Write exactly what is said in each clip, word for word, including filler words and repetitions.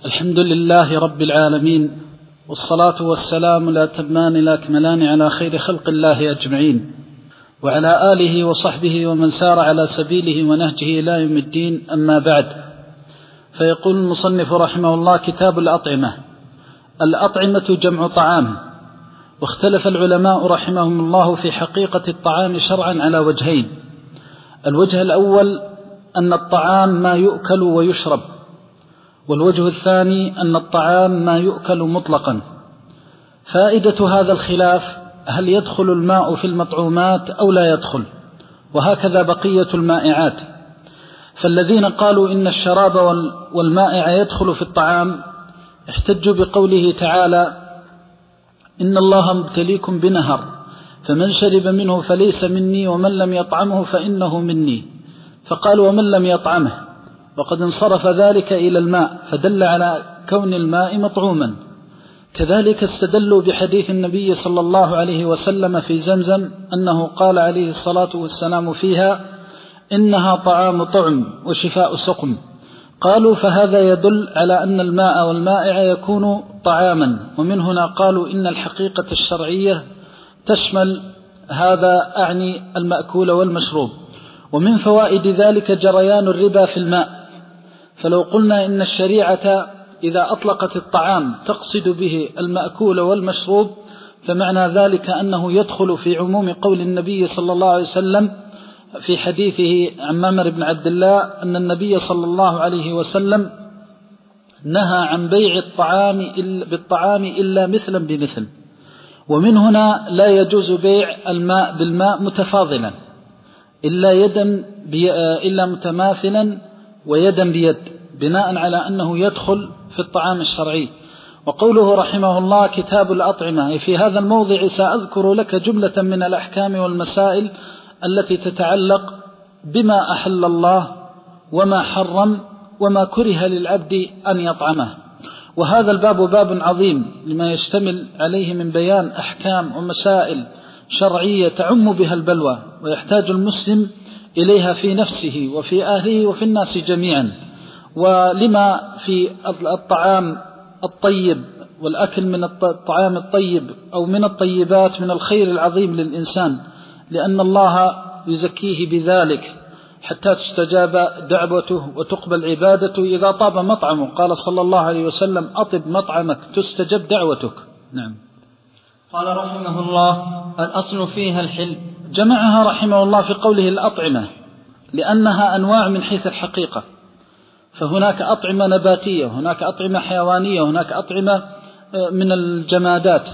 الحمد لله رب العالمين، والصلاة والسلام لا تمان لا كملان على خير خلق الله أجمعين، وعلى آله وصحبه ومن سار على سبيله ونهجه إلى يوم الدين. أما بعد، فيقول المصنف رحمه الله: كتاب الأطعمة. الأطعمة جمع طعام، واختلف العلماء رحمهم الله في حقيقة الطعام شرعا على وجهين. الوجه الأول أن الطعام ما يؤكل ويشرب، والوجه الثاني أن الطعام ما يؤكل مطلقا. فائدة هذا الخلاف: هل يدخل الماء في المطعومات أو لا يدخل؟ وهكذا بقية المائعات. فالذين قالوا إن الشراب والمائع يدخل في الطعام احتجوا بقوله تعالى: إن الله مبتليكم بنهر فمن شرب منه فليس مني ومن لم يطعمه فإنه مني. فقال: ومن لم يطعمه، وقد انصرف ذلك إلى الماء، فدل على كون الماء مطعوما. كذلك استدلوا بحديث النبي صلى الله عليه وسلم في زمزم أنه قال عليه الصلاة والسلام فيها: إنها طعام طعم وشفاء سقم. قالوا: فهذا يدل على أن الماء والمائع يكون طعاما. ومن هنا قالوا إن الحقيقة الشرعية تشمل هذا، أعني المأكول والمشروب. ومن فوائد ذلك جريان الربا في الماء. فلو قلنا إن الشريعة إذا أطلقت الطعام تقصد به المأكول والمشروب، فمعنى ذلك أنه يدخل في عموم قول النبي صلى الله عليه وسلم في حديثه عن عمر بن عبد الله أن النبي صلى الله عليه وسلم نهى عن بيع الطعام بالطعام إلا مثلا بمثل. ومن هنا لا يجوز بيع الماء بالماء متفاضلا إلا يدا إلا متماثلا ويدا بيد، بناء على أنه يدخل في الطعام الشرعي. وقوله رحمه الله: كتاب الأطعمة، في هذا الموضع سأذكر لك جملة من الأحكام والمسائل التي تتعلق بما أحل الله وما حرم وما كره للعبد أن يطعمه. وهذا الباب باب عظيم لما يشتمل عليه من بيان أحكام ومسائل شرعية تعم بها البلوى، ويحتاج المسلم إليها في نفسه وفي أهله وفي الناس جميعا. ولما في الطعام الطيب والأكل من الطعام الطيب أو من الطيبات من الخير العظيم للإنسان، لأن الله يزكيه بذلك حتى تستجاب دعوته وتقبل عبادته إذا طاب مطعمه. قال صلى الله عليه وسلم: أطب مطعمك تستجب دعوتك. نعم. قال رحمه الله: الأصل فيها الحل. جمعها رحمه الله في قوله الأطعمة لأنها أنواع من حيث الحقيقة، فهناك أطعمة نباتية، هناك أطعمة حيوانية، هناك أطعمة من الجمادات.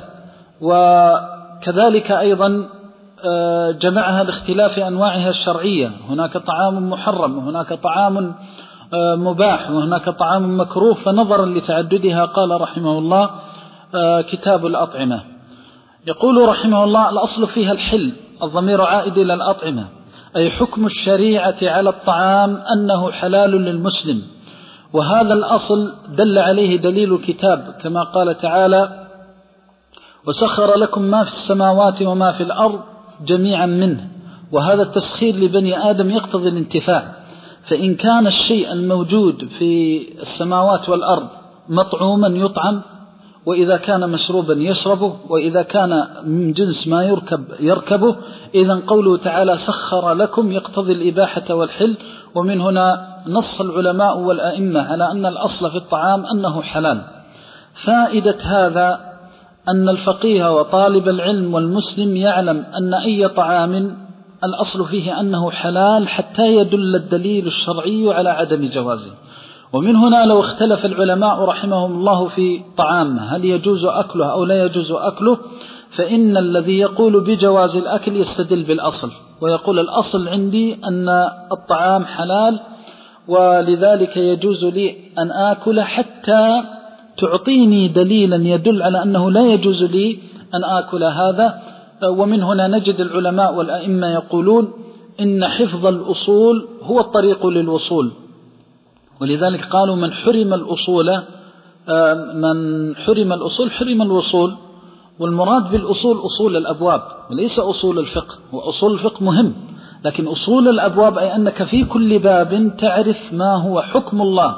وكذلك أيضا جمعها لاختلاف أنواعها الشرعية، هناك طعام محرم وهناك طعام مباح وهناك طعام مكروه. فنظرا لتعددها قال رحمه الله: كتاب الأطعمة. يقول رحمه الله: الأصل فيها الحل، الضمير عائد إلى الأطعمة، أي حكم الشريعة على الطعام أنه حلال للمسلم. وهذا الأصل دل عليه دليل الكتاب، كما قال تعالى: وسخر لكم ما في السماوات وما في الأرض جميعا منه. وهذا التسخير لبني آدم يقتضي الانتفاع. فإن كان الشيء الموجود في السماوات والأرض مطعوما يطعم، وإذا كان مشروبا يشربه، وإذا كان من جنس ما يركب يركبه. إذن قوله تعالى سخر لكم يقتضي الإباحة والحل. ومن هنا نص العلماء والأئمة على أن الأصل في الطعام أنه حلال. فائدة هذا أن الفقيه وطالب العلم والمسلم يعلم أن أي طعام الأصل فيه أنه حلال حتى يدل الدليل الشرعي على عدم جوازه. ومن هنا لو اختلف العلماء رحمهم الله في طعام هل يجوز أكله أو لا يجوز أكله، فإن الذي يقول بجواز الأكل يستدل بالأصل، ويقول: الأصل عندي أن الطعام حلال، ولذلك يجوز لي أن آكل حتى تعطيني دليلا يدل على أنه لا يجوز لي أن آكل هذا. ومن هنا نجد العلماء والأئمة يقولون إن حفظ الأصول هو الطريق للوصول. ولذلك قالوا: من حرم الأصول من حرم الأصول حرم الوصول. والمراد بالأصول أصول الأبواب وليس أصول الفقه. وأصول الفقه مهم، لكن أصول الأبواب أي أنك في كل باب تعرف ما هو حكم الله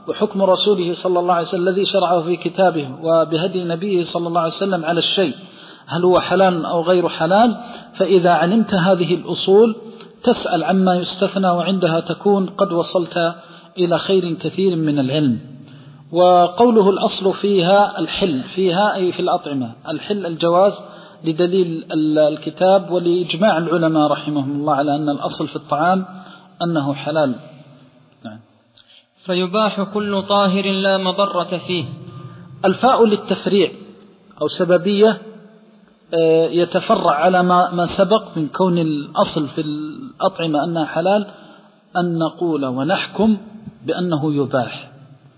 وحكم رسوله صلى الله عليه وسلم الذي شرعه في كتابه وبهدي نبيه صلى الله عليه وسلم على الشيء، هل هو حلال أو غير حلال. فإذا علمت هذه الأصول تسأل عما يستثنى، وعندها تكون قد وصلت إلى خير كثير من العلم. وقوله الأصل فيها الحل، فيها أي في الأطعمة، الحل الجواز لدليل الكتاب ولإجماع العلماء رحمهم الله على أن الأصل في الطعام أنه حلال. نعم. فيباح كل طاهر لا مضرة فيه. الفاء للتفريع أو سببية يتفرع على ما ما سبق من كون الأصل في الأطعمة أنها حلال، أن نقول ونحكم بأنه يباح.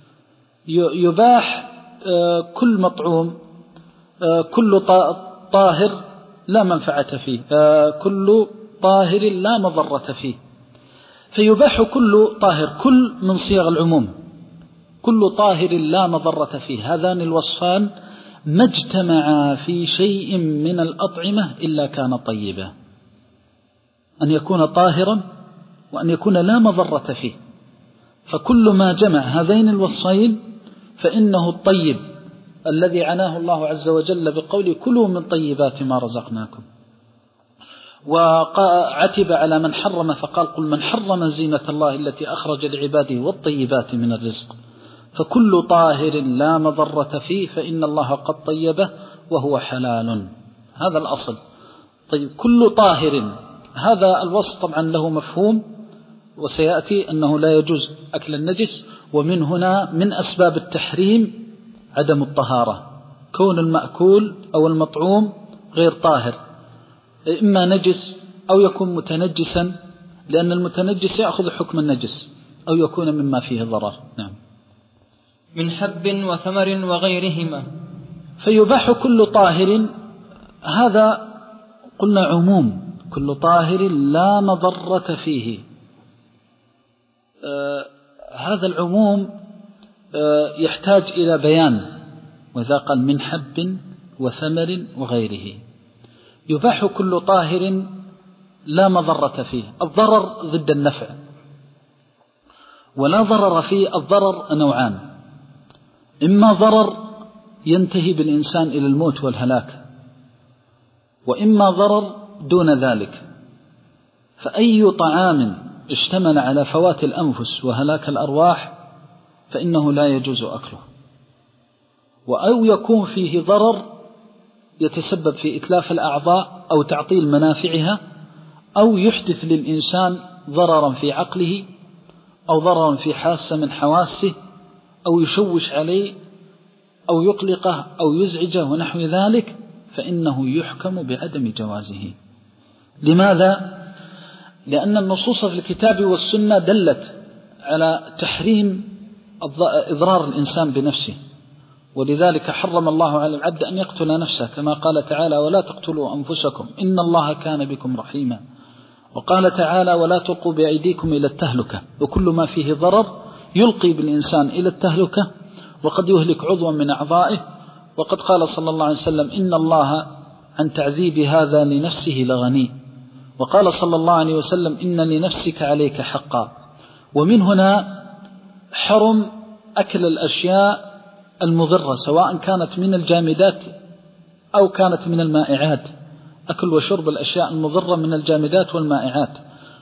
يباح كل مطعوم، كل طاهر لا منفعة فيه، كل طاهر لا مضرة فيه. فيباح كل طاهر، كل من صيغ العموم، كل طاهر لا مضرة فيه. هذان الوصفان ما اجتمعا في شيء من الأطعمة إلا كان طيبا، أن يكون طاهرا وأن يكون لا مضرة فيه. فكل ما جمع هذين الوصفين فإنه الطيب الذي عناه الله عز وجل بقول كلوا من طيبات ما رزقناكم. وعتب على من حرم فقال قل من حرم زينة الله التي أخرج لعباده والطيبات من الرزق. فكل طاهر لا مضرة فيه فإن الله قد طيبه وهو حلال، هذا الأصل. طيب كل طاهر، هذا الوصف طبعا له مفهوم وسيأتي أنه لا يجوز أكل النجس، ومن هنا من أسباب التحريم عدم الطهارة، كون المأكول أو المطعوم غير طاهر، إما نجس أو يكون متنجسا، لأن المتنجس يأخذ حكم النجس، أو يكون مما فيه ضرر. نعم. من حب وثمر وغيرهما. فيباح كل طاهر، هذا قلنا عموم، كل طاهر لا مضرة فيه. آه هذا العموم آه يحتاج إلى بيان، وإذا قال من حب وثمر وغيره، يباح كل طاهر لا مضرة فيه. الضرر ضد النفع، ولا ضرر فيه. الضرر نوعان، إما ضرر ينتهي بالإنسان إلى الموت والهلاك، وإما ضرر دون ذلك. فأي طعام اشتمل على فوات الأنفس وهلاك الأرواح فإنه لا يجوز أكله. وأو يكون فيه ضرر يتسبب في إتلاف الأعضاء أو تعطيل منافعها، أو يحدث للإنسان ضررا في عقله أو ضررا في حاسة من حواسه، أو يشوش عليه أو يقلقه أو يزعجه ونحو ذلك، فإنه يحكم بعدم جوازه. لماذا؟ لأن النصوص في الكتاب والسنة دلت على تحريم إضرار الإنسان بنفسه، ولذلك حرم الله على العبد أن يقتل نفسه، كما قال تعالى ولا تقتلوا أنفسكم إن الله كان بكم رحيما. وقال تعالى ولا تلقوا بأيديكم إلى التهلكة. وكل ما فيه ضرر يلقي بالإنسان إلى التهلكة وقد يهلك عضوا من أعضائه. وقد قال صلى الله عليه وسلم إن الله عن تعذيب هذا لنفسه لغني. وقال صلى الله عليه وسلم إن لنفسك عليك حقا. ومن هنا حرم أكل الأشياء المضرة، سواء كانت من الجامدات أو كانت من المائعات. أكل وشرب الأشياء المضرة من الجامدات والمائعات.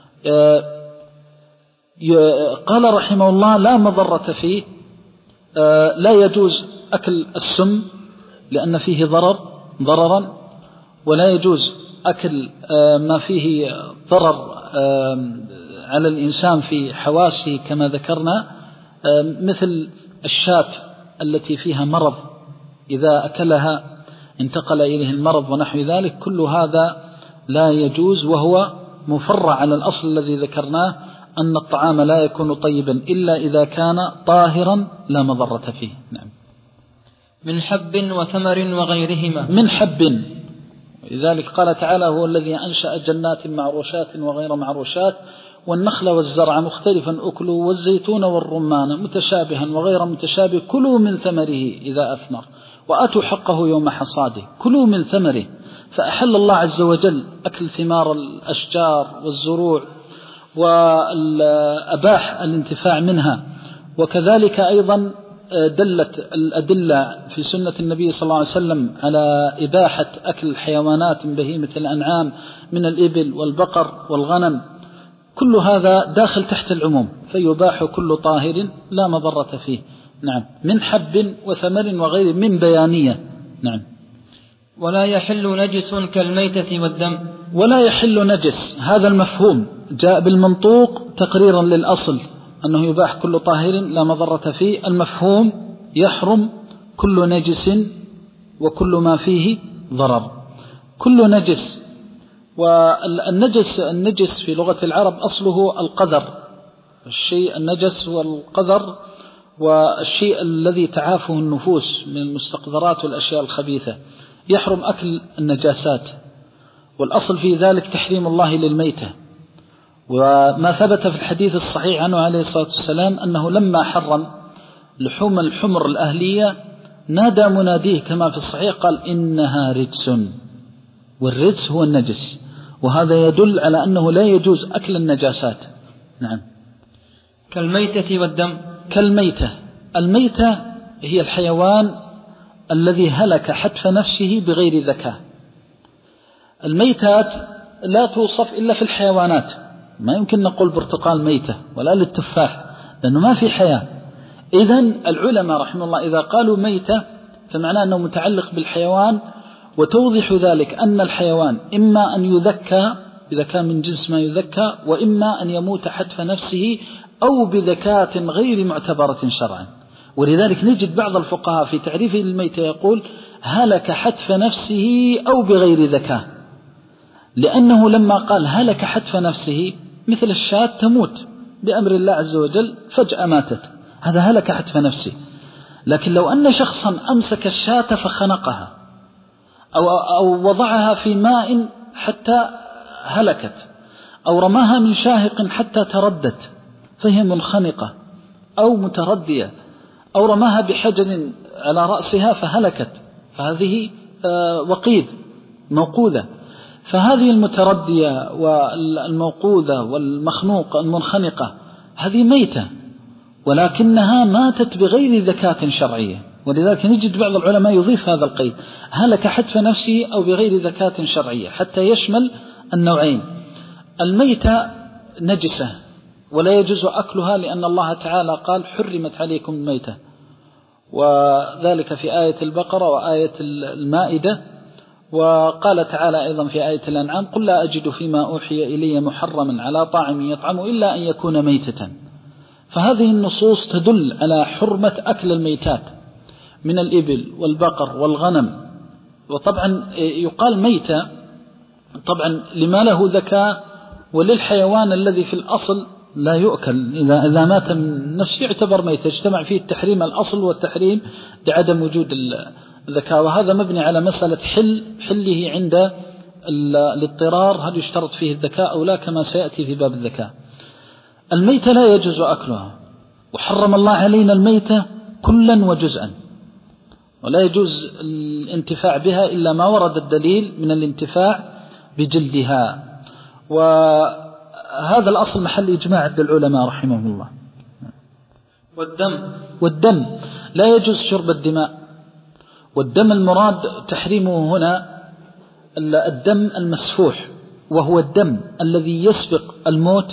قال رحمه الله لا مضرة فيه، لا يجوز أكل السم لأن فيه ضرر ضررا، ولا يجوز أكل ما فيه ضرر على الإنسان في حواسه كما ذكرنا، مثل الشاة التي فيها مرض إذا أكلها انتقل إليه المرض ونحو ذلك. كل هذا لا يجوز، وهو مفرع على الأصل الذي ذكرناه أن الطعام لا يكون طيبا إلا إذا كان طاهرا لا مضرة فيه. نعم. من حب وثمر وغيرهما. من حب، لذلك قال تعالى هو الذي أنشأ جنات معروشات وغير معروشات والنخل والزرع مختلفا أكله والزيتون والرمان متشابها وغير متشابه كلوا من ثمره إذا أثمر وآتوا حقه يوم حصاده. كلوا من ثمره، فأحل الله عز وجل أكل ثمار الأشجار والزروع وأباح الانتفاع منها، وكذلك أيضا دلت الأدلة في سنة النبي صلى الله عليه وسلم على إباحة أكل الحيوانات من بهيمة الأنعام من الإبل والبقر والغنم، كل هذا داخل تحت العموم، فيباح كل طاهر لا مضرة فيه. نعم، من حب وثمر وغير من بيانية. نعم. ولا يحل نجس كالميتة والدم. ولا يحل نجس، هذا المفهوم جاء بالمنطوق تقريرا للأصل أنه يباح كل طاهر لا مضرة فيه. المفهوم يحرم كل نجس وكل ما فيه ضرر. كل نجس، والنجس النجس في لغة العرب أصله القذر، الشيء النجس والقذر والشيء الذي تعافه النفوس من المستقذرات والأشياء الخبيثة. يحرم أكل النجاسات، والأصل في ذلك تحريم الله للميتة. وما ثبت في الحديث الصحيح عنه عليه الصلاة والسلام أنه لما حرم لحوم الحمر الأهلية نادى مناديه كما في الصحيح قال إنها رجس، والرجس هو النجس، وهذا يدل على أنه لا يجوز أكل النجاسات. نعم. كالميتة والدم. كالميتة، الميتة هي الحيوان الذي هلك حتف نفسه بغير ذكاء. الميتات لا توصف إلا في الحيوانات، ما يمكن نقول برتقال ميتة ولا للتفاح لأنه ما في حياة. إذن العلماء رحمه الله إذا قالوا ميتة فمعناه أنه متعلق بالحيوان، وتوضح ذلك أن الحيوان إما أن يذكى إذا كان من جنس ما يذكى، وإما أن يموت حتف نفسه أو بذكاة غير معتبرة شرعا. ولذلك نجد بعض الفقهاء في تعريف الميتة يقول هلك حتف نفسه أو بغير ذكاء، لأنه لما قال هلك حتف نفسه مثل الشاة تموت بأمر الله عز وجل فجأة ماتت، هذا هلك حتف نفسه. لكن لو أن شخصا أمسك الشاة فخنقها أو, أو وضعها في ماء حتى هلكت، أو رماها من شاهق حتى تردت فهي منخنقة أو متردية، أو رماها بحجر على رأسها فهلكت، فهذه وقيد موقوذة. فهذه المتردية والموقوذة والمخنوق المنخنقة هذه ميتة، ولكنها ماتت بغير ذكاة شرعية. ولذلك نجد بعض العلماء يضيف هذا القيد هلك حتف نفسه أو بغير ذكاة شرعية حتى يشمل النوعين. الميتة نجسة ولا يجوز أكلها، لأن الله تعالى قال حرمت عليكم الميتة، وذلك في آية البقرة وآية المائدة. وقال تعالى أيضا في آية الأنعام قل لا أجد فيما أوحي إلي محرما على طاعم يطعم إلا أن يكون ميتة. فهذه النصوص تدل على حرمة أكل الميتات من الإبل والبقر والغنم. وطبعا يقال ميتة طبعا لما له ذكاء، وللحيوان الذي في الأصل لا يؤكل إذا إذا مات من نفسه يعتبر ميت، اجتمع فيه التحريم الأصل والتحريم لعدم وجود الذكاء. وهذا مبني على مسألة حل حله عند الاضطرار، هل يشترط فيه الذكاء أو لا، كما سيأتي في باب الذكاء. الميتة لا يجوز أكلها، وحرم الله علينا الميتة كلا وجزءا، ولا يجوز الانتفاع بها إلا ما ورد الدليل من الانتفاع بجلدها. وهذا الأصل محل إجماع عند العلماء رحمهم الله. والدم والدم لا يجوز شرب الدماء. والدم المراد تحريمه هنا الدم المسفوح، وهو الدم الذي يسبق الموت،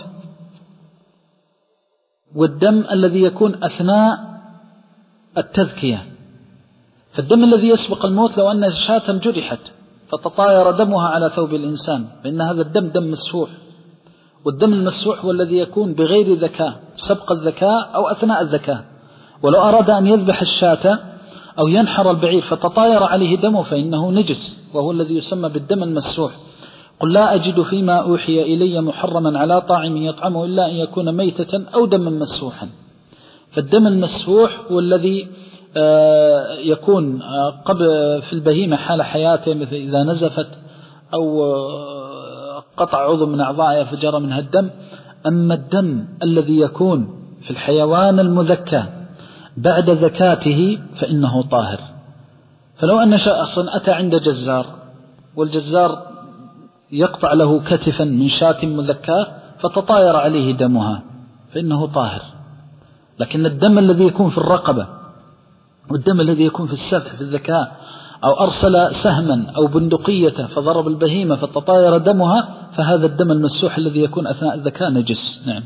والدم الذي يكون أثناء التذكية. فالدم الذي يسبق الموت لو أن شاة جرحت فتطاير دمها على ثوب الإنسان فإن هذا الدم دم مسفوح. والدم المسفوح هو الذي يكون بغير ذكاء، سبق الذكاء أو أثناء الذكاء. ولو أراد أن يذبح الشاة أو ينحر البعير فتطاير عليه دمه فإنه نجس، وهو الذي يسمى بالدم المسفوح. قل لا أجد فيما أوحي إلي محرما على طاعم يطعمه إلا أن يكون ميتة أو دما مسفوحا. فالدم المسفوح هو الذي يكون قبل في البهيمة حال حياته، مثل إذا نزفت أو قطع عضو من أعضائها فجرى منها الدم. أما الدم الذي يكون في الحيوان المذكى بعد ذكاته فإنه طاهر. فلو أن شخصا أتى عند جزار والجزار يقطع له كتفا من شاة مذكاة فتطاير عليه دمها فإنه طاهر، لكن الدم الذي يكون في الرقبة والدم الذي يكون في السفح في الذكاء، أو أرسل سهما أو بندقية فضرب البهيمة فتطاير دمها، فهذا الدم المسوح الذي يكون أثناء الذكاء نجس. نعم.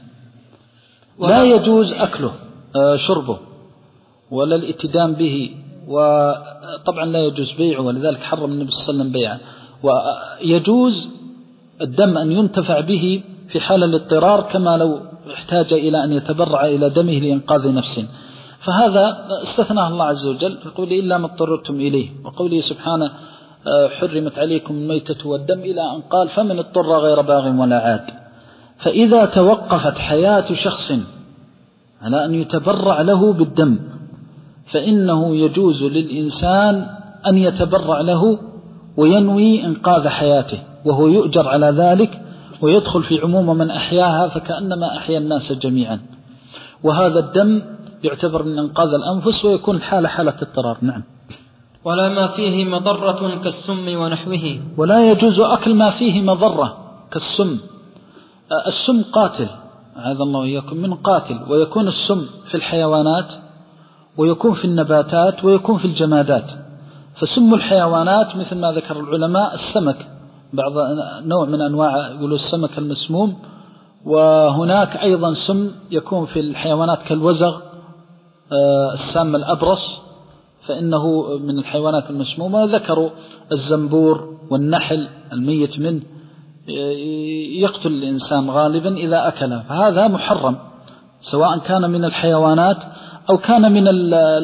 لا يجوز أكله شربه ولا الاتدام به، وطبعا لا يجوز بيعه، ولذلك حرم النبي صلى الله عليه وسلم بيعه. ويجوز الدم أن ينتفع به في حال الاضطرار، كما لو احتاج إلى أن يتبرع إلى دمه لإنقاذ نفسه، فهذا استثناه الله عز وجل يقول إلا ما اضطررتم إليه، وقوله سبحانه حرمت عليكم الميتة والدم إلى أن قال فمن اضطر غير باغ ولا عاد. فإذا توقفت حياة شخص على أن يتبرع له بالدم فإنه يجوز للإنسان أن يتبرع له وينوي إنقاذ حياته، وهو يؤجر على ذلك ويدخل في عموم من أحياها فكأنما أحيا الناس جميعا. وهذا الدم يعتبر من إنقاذ الأنفس ويكون الحالة حالة اضطرار. نعم. ولا ما فيه مضرة كالسم ونحوه. ولا يجوز أكل ما فيه مضرة كالسم. السم قاتل، أعاذ الله إياكم من قاتل، ويكون السم في الحيوانات ويكون في النباتات ويكون في الجمادات. فسم الحيوانات مثل ما ذكر العلماء السمك، بعض نوع من أنواع يقولوا السمك المسموم، وهناك أيضا سم يكون في الحيوانات كالوزغ السام الأبرص، فإنه من الحيوانات المسمومة. ذكروا الزنبور والنحل الميت منه يقتل الإنسان غالبا إذا أكله، فهذا محرم سواء كان من الحيوانات أو كان من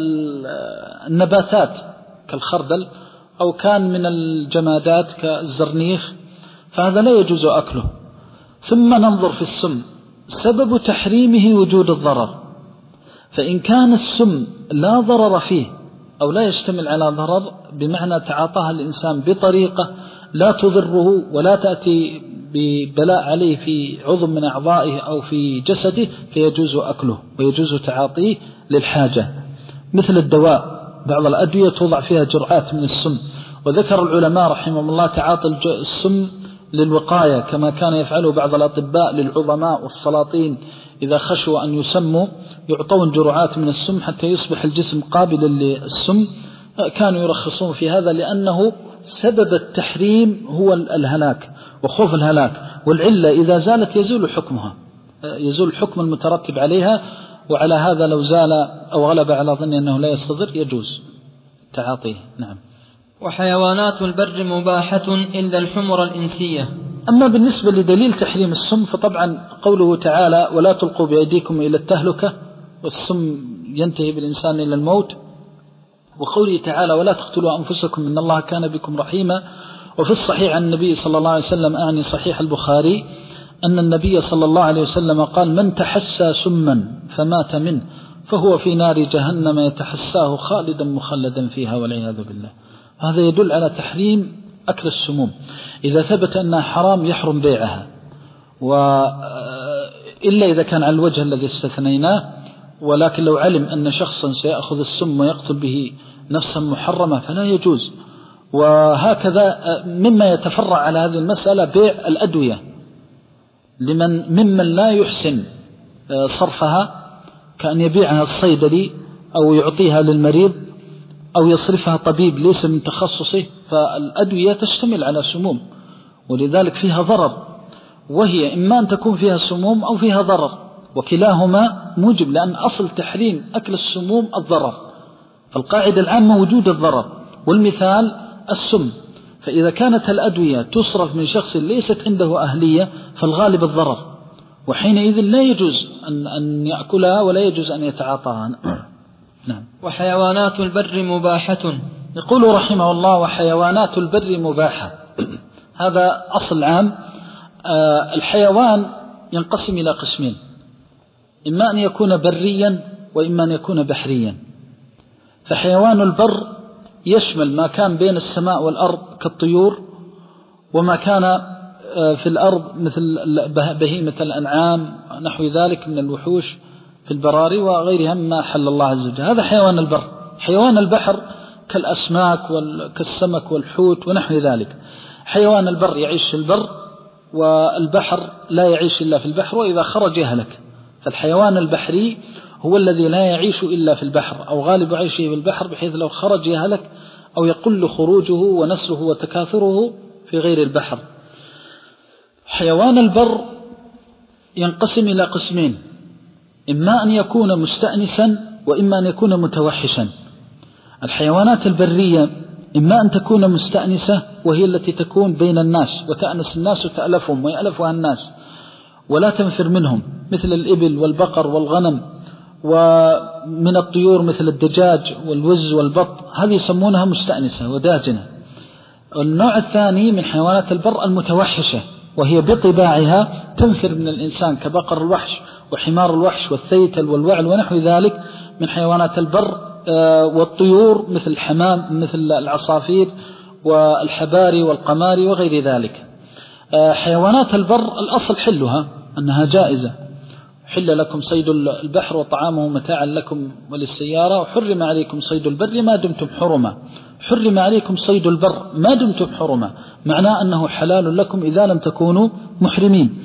النباتات كالخردل أو كان من الجمادات كالزرنيخ، فهذا لا يجوز أكله. ثم ننظر في السم، سبب تحريمه وجود الضرر، فإن كان السم لا ضرر فيه أو لا يشتمل على ضرر بمعنى تعاطاها الإنسان بطريقة لا تضره ولا تأتي ببلاء عليه في عضو من أعضائه أو في جسده، فيجوز أكله ويجوز تعاطيه للحاجة. مثل الدواء، بعض الأدوية توضع فيها جرعات من السم، وذكر العلماء رحمهم الله تعاطي السم للوقاية، كما كان يفعله بعض الأطباء للعظماء والسلاطين إذا خشوا أن يسموا يعطون جرعات من السم حتى يصبح الجسم قابلا للسم. كانوا يرخصون في هذا لأنه سبب التحريم هو الهلاك وخوف الهلاك، والعلة إذا زالت يزول حكمها، يزول الحكم المترتب عليها. وعلى هذا لو زال أو غلب على ظن أنه لا يستضر يجوز تعاطيه. نعم. وحيوانات البر مباحة إلا الحمر الإنسية. أما بالنسبة لدليل تحريم السم فطبعا قوله تعالى ولا تلقوا بأيديكم إلى التهلكة، والسم ينتهي بالإنسان إلى الموت. وقوله تعالى ولا تقتلوا أنفسكم إن الله كان بكم رحيما. وفي الصحيح عن النبي صلى الله عليه وسلم، أعني صحيح البخاري، أن النبي صلى الله عليه وسلم قال من تحسى سما فمات منه فهو في نار جهنم يتحساه خالدا مخلدا فيها والعياذ بالله. هذا يدل على تحريم أكل السموم. إذا ثبت أنها حرام يحرم بيعها، وإلا إذا كان على الوجه الذي استثنيناه. ولكن لو علم أن شخصا سيأخذ السم ويقتل به نفسا محرمة فلا يجوز. وهكذا مما يتفرع على هذه المسألة بيع الأدوية لمن ممن لا يحسن صرفها، كأن يبيعها الصيدلي أو يعطيها للمريض أو يصرفها طبيب ليس من تخصصه. فالأدوية تشتمل على سموم ولذلك فيها ضرر، وهي إما أن تكون فيها سموم أو فيها ضرر، وكلاهما موجب، لأن أصل تحريم أكل السموم الضرر، فالقاعدة العامة وجود الضرر، والمثال السم. فإذا كانت الأدوية تصرف من شخص ليست عنده أهلية فالغالب الضرر، وحينئذ لا يجوز أن, أن يأكلها ولا يجوز أن يتعاطاها. نعم. وحيوانات البر مباحة. يقول رحمه الله وحيوانات البر مباحة. هذا أصل عام. آه الحيوان ينقسم إلى قسمين، إما أن يكون بريا وإما أن يكون بحريا. فحيوان البر يشمل ما كان بين السماء والأرض كالطيور، وما كان في الأرض مثل بهيمة الأنعام نحو ذلك من الوحوش في البراري وغيرها مما حل الله عز وجل. هذا حيوان البر. حيوان البحر كالأسماك كالسمك والحوت ونحو ذلك. حيوان البر يعيش في البر، والبحر لا يعيش إلا في البحر، وإذا خرج يهلك. فالحيوان البحري هو الذي لا يعيش إلا في البحر أو غالب عيشه في البحر، بحيث لو خرج يهلك أو يقل خروجه ونسله وتكاثره في غير البحر. حيوان البر ينقسم إلى قسمين: إما أن يكون مستأنسا وإما أن يكون متوحشا. الحيوانات البرية إما أن تكون مستأنسة وهي التي تكون بين الناس وتأنس الناس وتألفهم ويألفها الناس ولا تنفر منهم، مثل الإبل والبقر والغنم، ومن الطيور مثل الدجاج والوز والبط، هذه يسمونها مستأنسة وداجنة. النوع الثاني من حيوانات البر المتوحشة، وهي بطباعها تنفر من الإنسان، كبقر الوحش وحمار الوحش والثيتل والوعل ونحو ذلك من حيوانات البر، والطيور مثل الحمام مثل العصافير والحباري والقماري وغير ذلك. حيوانات البر الأصل حلها أنها جائزة: حل لكم صيد البحر وطعامه متاعا لكم وللسيارة، وحرم عليكم صيد البر ما دمتم حرما. حرم عليكم صيد البر ما دمتم حرما، معناه أنه حلال لكم إذا لم تكونوا محرمين.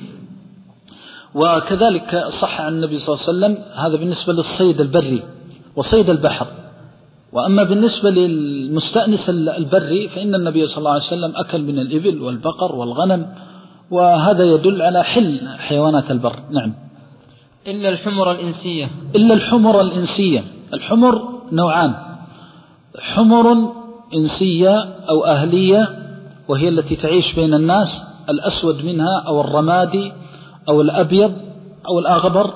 وكذلك صح عن النبي صلى الله عليه وسلم، هذا بالنسبة للصيد البري وصيد البحر. وأما بالنسبة للمستأنس البري فإن النبي صلى الله عليه وسلم أكل من الإبل والبقر والغنم، وهذا يدل على حل حيوانات البر. نعم. إلا الحمر الإنسية. إلا الحمر الإنسية. الحمر نوعان: حمر إنسية أو أهلية وهي التي تعيش بين الناس، الأسود منها أو الرمادي أو الأبيض أو الأغبر،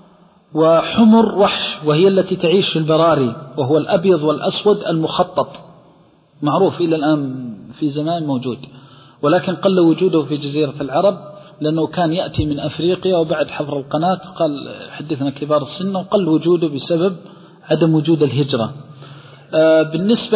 وحمر وحش وهي التي تعيش في البراري، وهو الأبيض والأسود المخطط، معروف إلى الآن، في زمان موجود، ولكن قل وجوده في جزيرة العرب لأنه كان يأتي من أفريقيا، وبعد حفر القناة قال حدثنا كبار السن وقل وجوده بسبب عدم وجود الهجرة. بالنسبة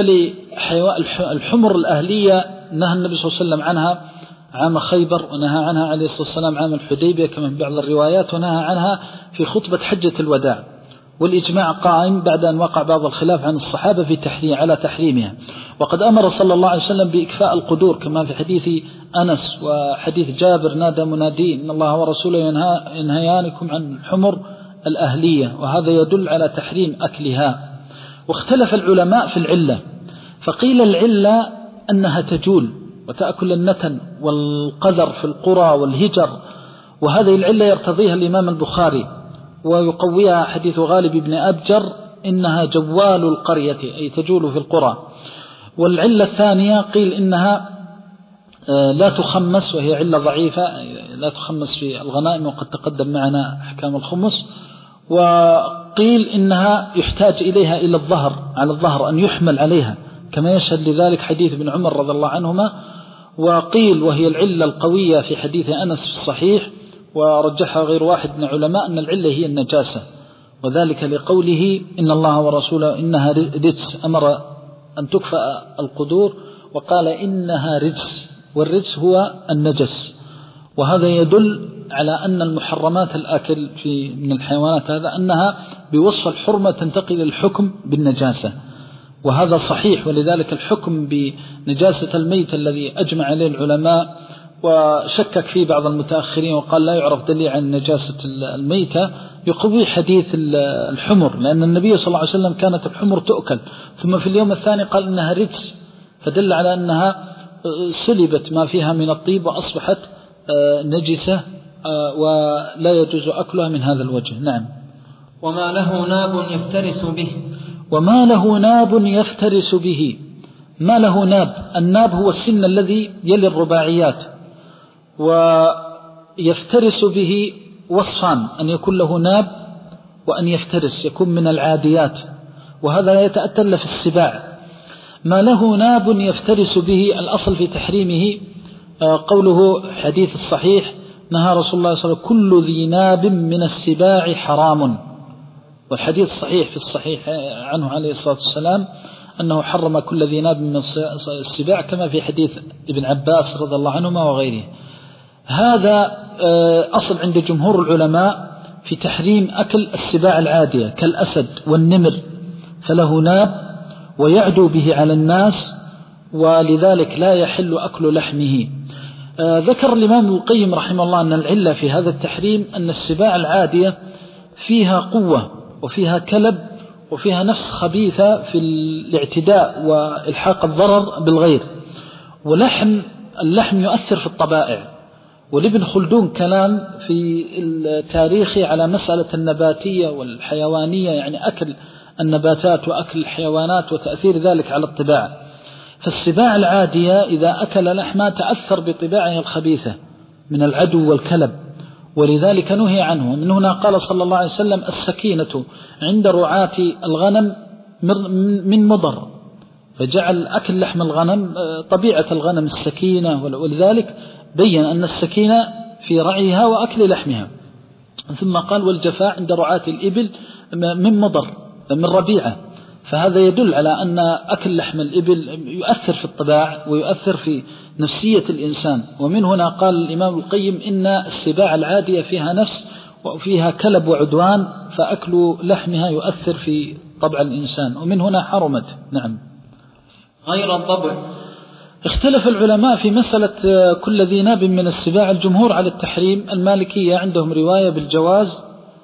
للحمر الأهلية نهى النبي صلى الله عليه وسلم عنها عام خيبر، ونهى عنها عليه الصلاة والسلام عام الحديبية كما في بعض الروايات، ونهى عنها في خطبة حجة الوداع، والإجماع قائم بعد أن وقع بعض الخلاف عن الصحابة في تحريم على تحريمها. وقد أمر صلى الله عليه وسلم بإكفاء القدور كما في حديث أنس وحديث جابر: نادى منادي إن الله ورسوله ينهيانكم عن الحمر الأهلية، وهذا يدل على تحريم أكلها. واختلف العلماء في العلة، فقيل العلة أنها تجول وتأكل النتن والقذر في القرى والهجر، وهذه العلة يرتضيها الإمام البخاري ويقويها حديث غالب بن أبجر: إنها جوال القرية، أي تجول في القرى. والعلة الثانية قيل إنها لا تخمس، وهي علة ضعيفة، لا تخمس في الغنائم، وقد تقدم معنا أحكام الخمس. وقيل إنها يحتاج إليها إلى الظهر، على الظهر أن يحمل عليها، كما يشهد لذلك حديث ابن عمر رضي الله عنهما. وقيل وهي العلة القوية في حديث أنس في الصحيح، ورجحها غير واحد من العلماء، أن العلة هي النجاسة، وذلك لقوله إن الله ورسوله إنها رجس، أمر أن تكفأ القدور وقال إنها رجس، والرجس هو النجس. وهذا يدل على أن المحرمات الأكل في من الحيوانات هذا أنها بوصف الحرمة تنتقل الحكم بالنجاسة، وهذا صحيح. ولذلك الحكم بنجاسة الميت الذي أجمع عليه العلماء وشكك فيه بعض المتأخرين وقال لا يعرف دليل عن نجاسة الميتة، يقوي حديث الحمر، لأن النبي صلى الله عليه وسلم كانت الحمر تؤكل، ثم في اليوم الثاني قال إنها رجس، فدل على أنها سلبت ما فيها من الطيب وأصبحت نجسة ولا يجوز أكلها من هذا الوجه. نعم. وما له ناب يفترس به. وما له ناب يفترس به. ما له ناب، الناب هو السن الذي يلي الرباعيات، ويفترس به وصفان: أن يكون له ناب وأن يفترس، يكون من العاديات، وهذا يتأتى في السباع. ما له ناب يفترس به، الأصل في تحريمه قوله حديث الصحيح: نهى رسول الله صلى الله عليه وسلم كل ذي ناب من السباع حرام. والحديث صحيح في الصحيح عنه عليه الصلاة والسلام أنه حرم كل ذي ناب من السباع، كما في حديث ابن عباس رضي الله عنهما وغيره. هذا أصل عند جمهور العلماء في تحريم أكل السباع العادية كالأسد والنمر، فله ناب ويعدو به على الناس، ولذلك لا يحل أكل لحمه. ذكر الإمام ابن القيم رحمه الله أن العلة في هذا التحريم أن السباع العادية فيها قوة وفيها كلب وفيها نفس خبيثة في الاعتداء وإلحاق الضرر بالغير. ولحم اللحم يؤثر في الطبائع. ولابن خلدون كلام في التاريخ على مسألة النباتية والحيوانية، يعني أكل النباتات وأكل الحيوانات وتأثير ذلك على الطباع. فالسباع العادية إذا أكل لحما تأثر بطباعه الخبيثة من العدو والكلب، ولذلك نهي عنه. من هنا قال صلى الله عليه وسلم السكينة عند رعاة الغنم من مضر، فجعل أكل لحم الغنم طبيعة الغنم السكينة، ولذلك بين أن السكينة في رعيها وأكل لحمها. ثم قال والجفاء عند رعاة الإبل من مضر من ربيعة، فهذا يدل على أن أكل لحم الإبل يؤثر في الطباع ويؤثر في نفسية الإنسان. ومن هنا قال الإمام القيم إن السباع العادية فيها نفس وفيها كلب وعدوان، فأكل لحمها يؤثر في طبع الإنسان، ومن هنا حرمت. نعم. غير الضبع. اختلف العلماء في مسألة كل ذي ناب من السباع. الجمهور على التحريم، المالكية عندهم رواية بالجواز،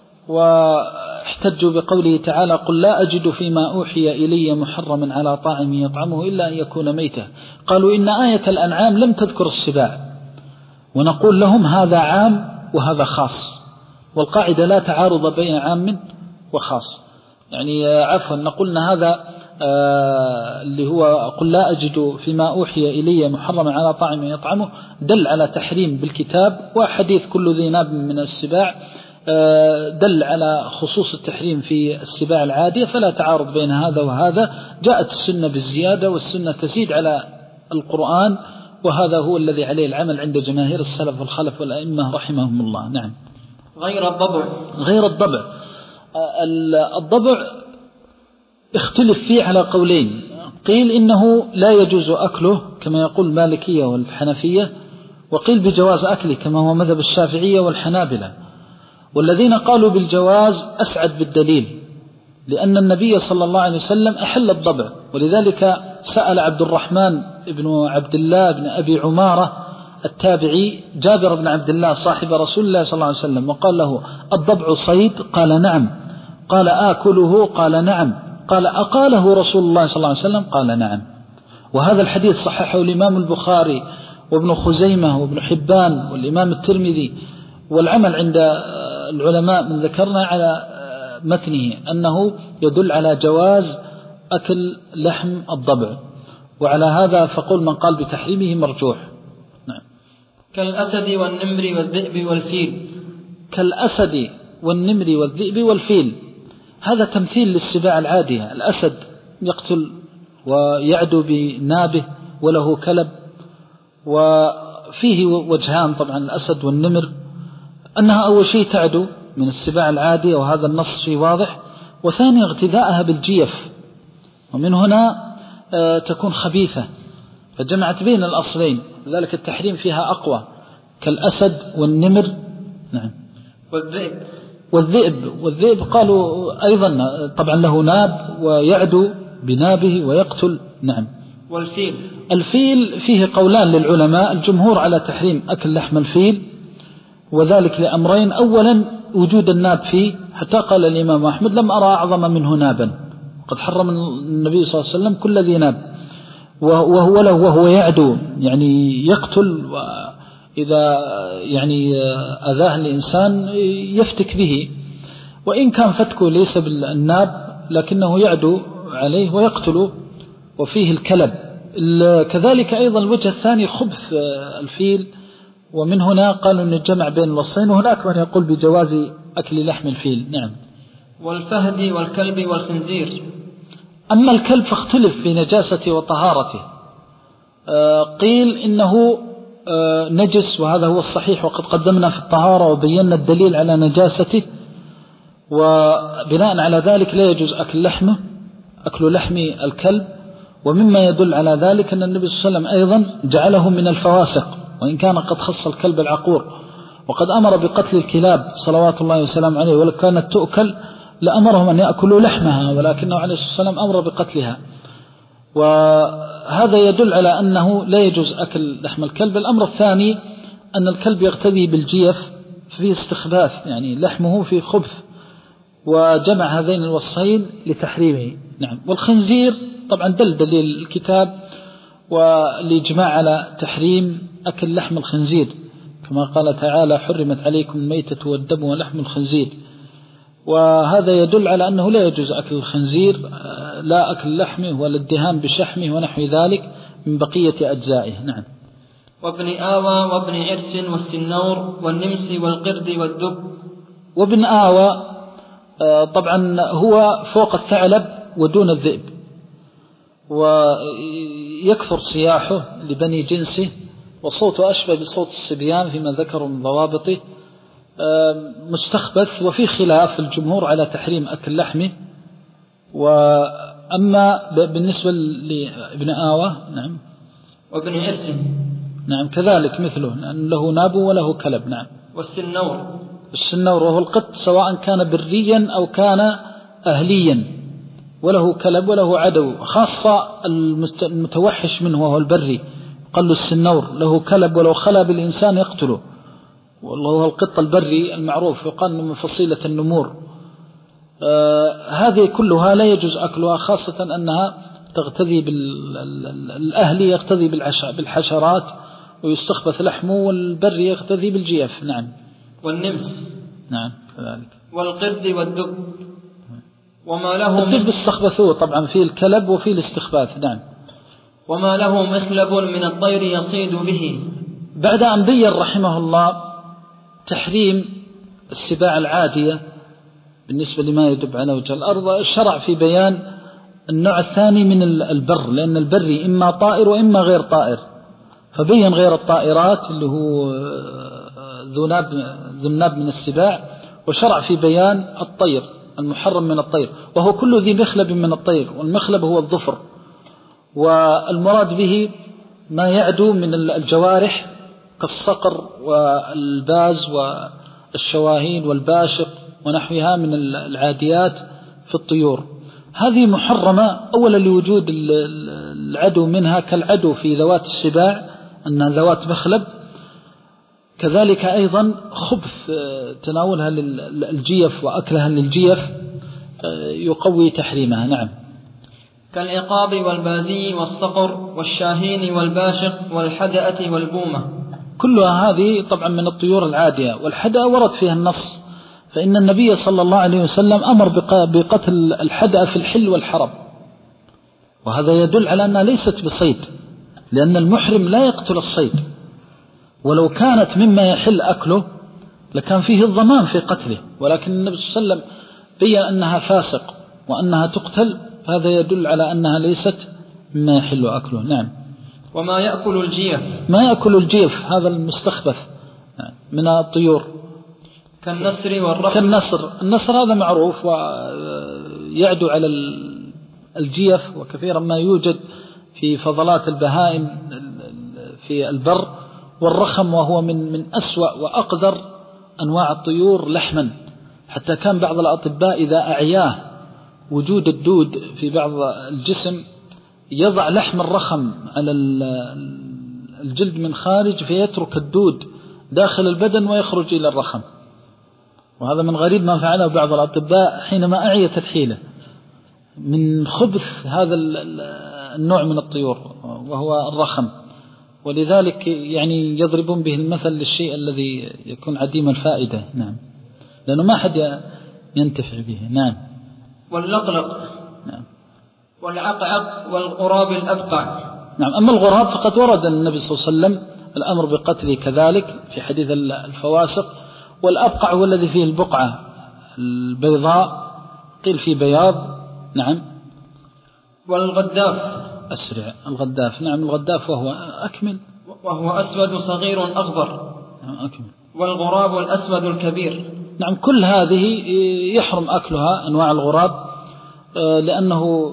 واحتجوا بقوله تعالى قل لا أجد فيما أوحي إلي محرما على طاعم يطعمه إلا أن يكون ميتا. قالوا إن آية الأنعام لم تذكر السباع، ونقول لهم هذا عام وهذا خاص، والقاعدة لا تعارض بين عام وخاص. يعني عفوا نقولنا هذا آه اللي هو قل لا أجد فيما أوحي إلي محرما على طاعم يطعمه دل على تحريم بالكتاب، وحديث كل ذي ناب من السباع آه دل على خصوص التحريم في السباع العادية، فلا تعارض بين هذا وهذا. جاءت السنة بالزيادة، والسنة تزيد على القرآن، وهذا هو الذي عليه العمل عند جماهير السلف والخلف والأئمة رحمهم الله. نعم. غير الضبع. غير الضبع. آه الضبع اختلف فيه على قولين. قيل إنه لا يجوز أكله كما يقول المالكية والحنفية، وقيل بجواز أكله كما هو مذهب الشافعية والحنابلة. والذين قالوا بالجواز أسعد بالدليل، لأن النبي صلى الله عليه وسلم أحل الضبع، ولذلك سأل عبد الرحمن بن عبد الله بن أبي عمارة التابعي جابر بن عبد الله صاحب رسول الله صلى الله عليه وسلم، وقال له الضبع صيد؟ قال نعم. قال آكله؟ قال نعم. قال أقاله رسول الله صلى الله عليه وسلم؟ قال نعم. وهذا الحديث صححه الإمام البخاري وابن خزيمة وابن حبان والإمام الترمذي، والعمل عند العلماء من ذكرنا على متنه أنه يدل على جواز أكل لحم الضبع، وعلى هذا فقول من قال بتحريمه مرجوح. نعم. كالأسد والنمر والذئب والفيل. كالأسد والنمر والذئب والفيل، هذا تمثيل للسباع العادية. الأسد يقتل ويعدو بنابه وله كلب، وفيه وجهان طبعا الأسد والنمر، أنها أول شيء تعدو من السباع العادية، وهذا النص شيء واضح، وثاني اغتذاءها بالجيف، ومن هنا تكون خبيثة، فجمعت بين الأصلين، لذلك التحريم فيها أقوى. كالأسد والنمر. نعم. والذئب. والذئب والذئب قالوا أيضا طبعا له ناب ويعدو بنابه ويقتل. نعم. والفيل. الفيل فيه قولان للعلماء، الجمهور على تحريم أكل لحم الفيل، وذلك لأمرين. أولا وجود الناب فيه، حتى قال الإمام أحمد لم أرى أعظم منه نابا، قد حرم النبي صلى الله عليه وسلم كل ذي ناب، وهو له وهو يعدو يعني يقتل، وإذا يعني أذاه الإنسان يفتك به، وإن كان فتكه ليس بالناب لكنه يعدو عليه ويقتل، وفيه الكلب. كذلك أيضا الوجه الثاني خبث الفيل، ومن هنا قالوا أن الجمع بين الوصفين، وهناك من يقول بجواز أكل لحم الفيل. نعم. والفهد والكلب والخنزير. أما الكلب فاختلف في نجاسته وطهارته. قيل إنه نجس، وهذا هو الصحيح، وقد قدمنا في الطهارة وبينا الدليل على نجاسته، وبناء على ذلك لا يجوز أكل لحمه أكل لحم الكلب. ومما يدل على ذلك أن النبي صلى الله عليه وسلم أيضا جعله من الفواسق، وإن كان قد خص الكلب العقور، وقد أمر بقتل الكلاب صلوات الله وسلامه عليه، ولو كانت تؤكل لأمرهم أن يأكلوا لحمها، ولكنه عليه الصلاة والسلام أمر بقتلها. وهذا يدل على أنه لا يجوز أكل لحم الكلب. الأمر الثاني أن الكلب يغتذي بالجيف، فيه استخباث، يعني لحمه فيه خبث، وجمع هذين الوصفين لتحريمه. نعم. والخنزير طبعا دل دليل الكتاب والإجماع على تحريم أكل لحم الخنزير، كما قال تعالى حرمت عليكم الميتة والدم ولحم الخنزير، وهذا يدل على أنه لا يجوز أكل الخنزير، لا أكل لحمه ولا الدهان بشحمه ونحو ذلك من بقية أجزائه. نعم. وابن آوى وابن عرس والسنور والنمس والقرد والدب. وابن آوى طبعا هو فوق الثعلب ودون الذئب، ويكثر صياحه لبني جنسه، وصوته أشبه بصوت الصبيان فيما ذكروا من ضوابطه، مستخبث، وفي خلاف الجمهور على تحريم أكل لحمه. وأما بالنسبة لابن آوى نعم وابن عرس نعم كذلك مثله، لأن له ناب وله كلب. نعم. والسنور السنور وهو القط سواء كان بريا أو كان أهليا، وله كلب وله عدو، خاصة المتوحش منه وهو البري قال له السنور، له كلب ولو خلى بالإنسان يقتله، والله هو القط البري المعروف يقال من فصيلة النمور. آه هذه كلها لا يجوز أكلها، خاصة أنها تغتذي بالأهلي يغتذي بالحشرات ويستخبث لحمه، والبري يغتذي بالجيف. نعم. والنمس نعم كذلك. والقرد والدب وما له الدب استخبثوه طبعا في الكلب وفي الاستخباث. نعم. وما له مخلب من الطير يصيد به. بعد أن بين رحمه الله تحريم السباع العادية بالنسبة لما يدب على وجه الأرض، شرع في بيان النوع الثاني من البر، لأن البري إما طائر وإما غير طائر، فبين غير الطائرات اللي هو ذو ناب ذو الناب من السباع، وشرع في بيان الطير المحرم من الطير، وهو كل ذي مخلب من الطير، والمخلب هو الظفر، والمراد به ما يعدو من الجوارح كالصقر والباز والشواهين والباشق ونحوها من العاديات في الطيور. هذه محرمة أولا لوجود العدو منها كالعدو في ذوات السباع أنها ذوات مخلب، كذلك أيضا خبث تناولها للجيف وأكلها للجيف يقوي تحريمها. نعم. كالعقاب والبازي والصقر والشاهين والباشق والحدأة والبومة، كلها هذه طبعا من الطيور العادية. والحدأة ورد فيها النص، فإن النبي صلى الله عليه وسلم أمر بقتل الحدأة في الحل والحرم، وهذا يدل على أنها ليست بصيد، لأن المحرم لا يقتل الصيد، ولو كانت مما يحل أكله لكان فيه الضمان في قتله، ولكن النبي صلى الله عليه وسلم بيّن أنها فاسق وأنها تقتل، هذا يدل على أنها ليست مما يحل أكله. نعم. وما يأكل الجيف ما يأكل الجيف هذا المستخبث من الطيور كالنسر والرخم. كالنسر النسر هذا معروف ويعدو على الجيف، وكثيرا ما يوجد في فضلات البهائم في البر. والرخم وهو من من أسوأ وأقدر أنواع الطيور لحما، حتى كان بعض الأطباء إذا أعياه وجود الدود في بعض الجسم يضع لحم الرخم على الجلد من خارج، فيترك الدود داخل البدن ويخرج إلى الرخم، وهذا من غريب ما فعله بعض الأطباء حينما أعيت الحيلة من خبث هذا النوع من الطيور وهو الرخم. ولذلك يعني يضربون به المثل للشيء الذي يكون عديم الفائدة. نعم. لأنه ما حد ينتفع به. نعم. واللقلق. نعم. والعقعق والغراب الأبقع. نعم. أما الغراب فقد ورد النبي صلى الله عليه وسلم الأمر بقتله كذلك في حديث الفواسق. والأبقع هو الذي فيه البقعة البيضاء، قيل فيه بياض. نعم. والغداف. أسرع. الغداف. نعم. الغداف وهو أكمل، وهو أسود صغير أخضر. نعم. أكمل. والغراب الأسود الكبير. نعم. كل هذه يحرم أكلها أنواع الغراب لأنه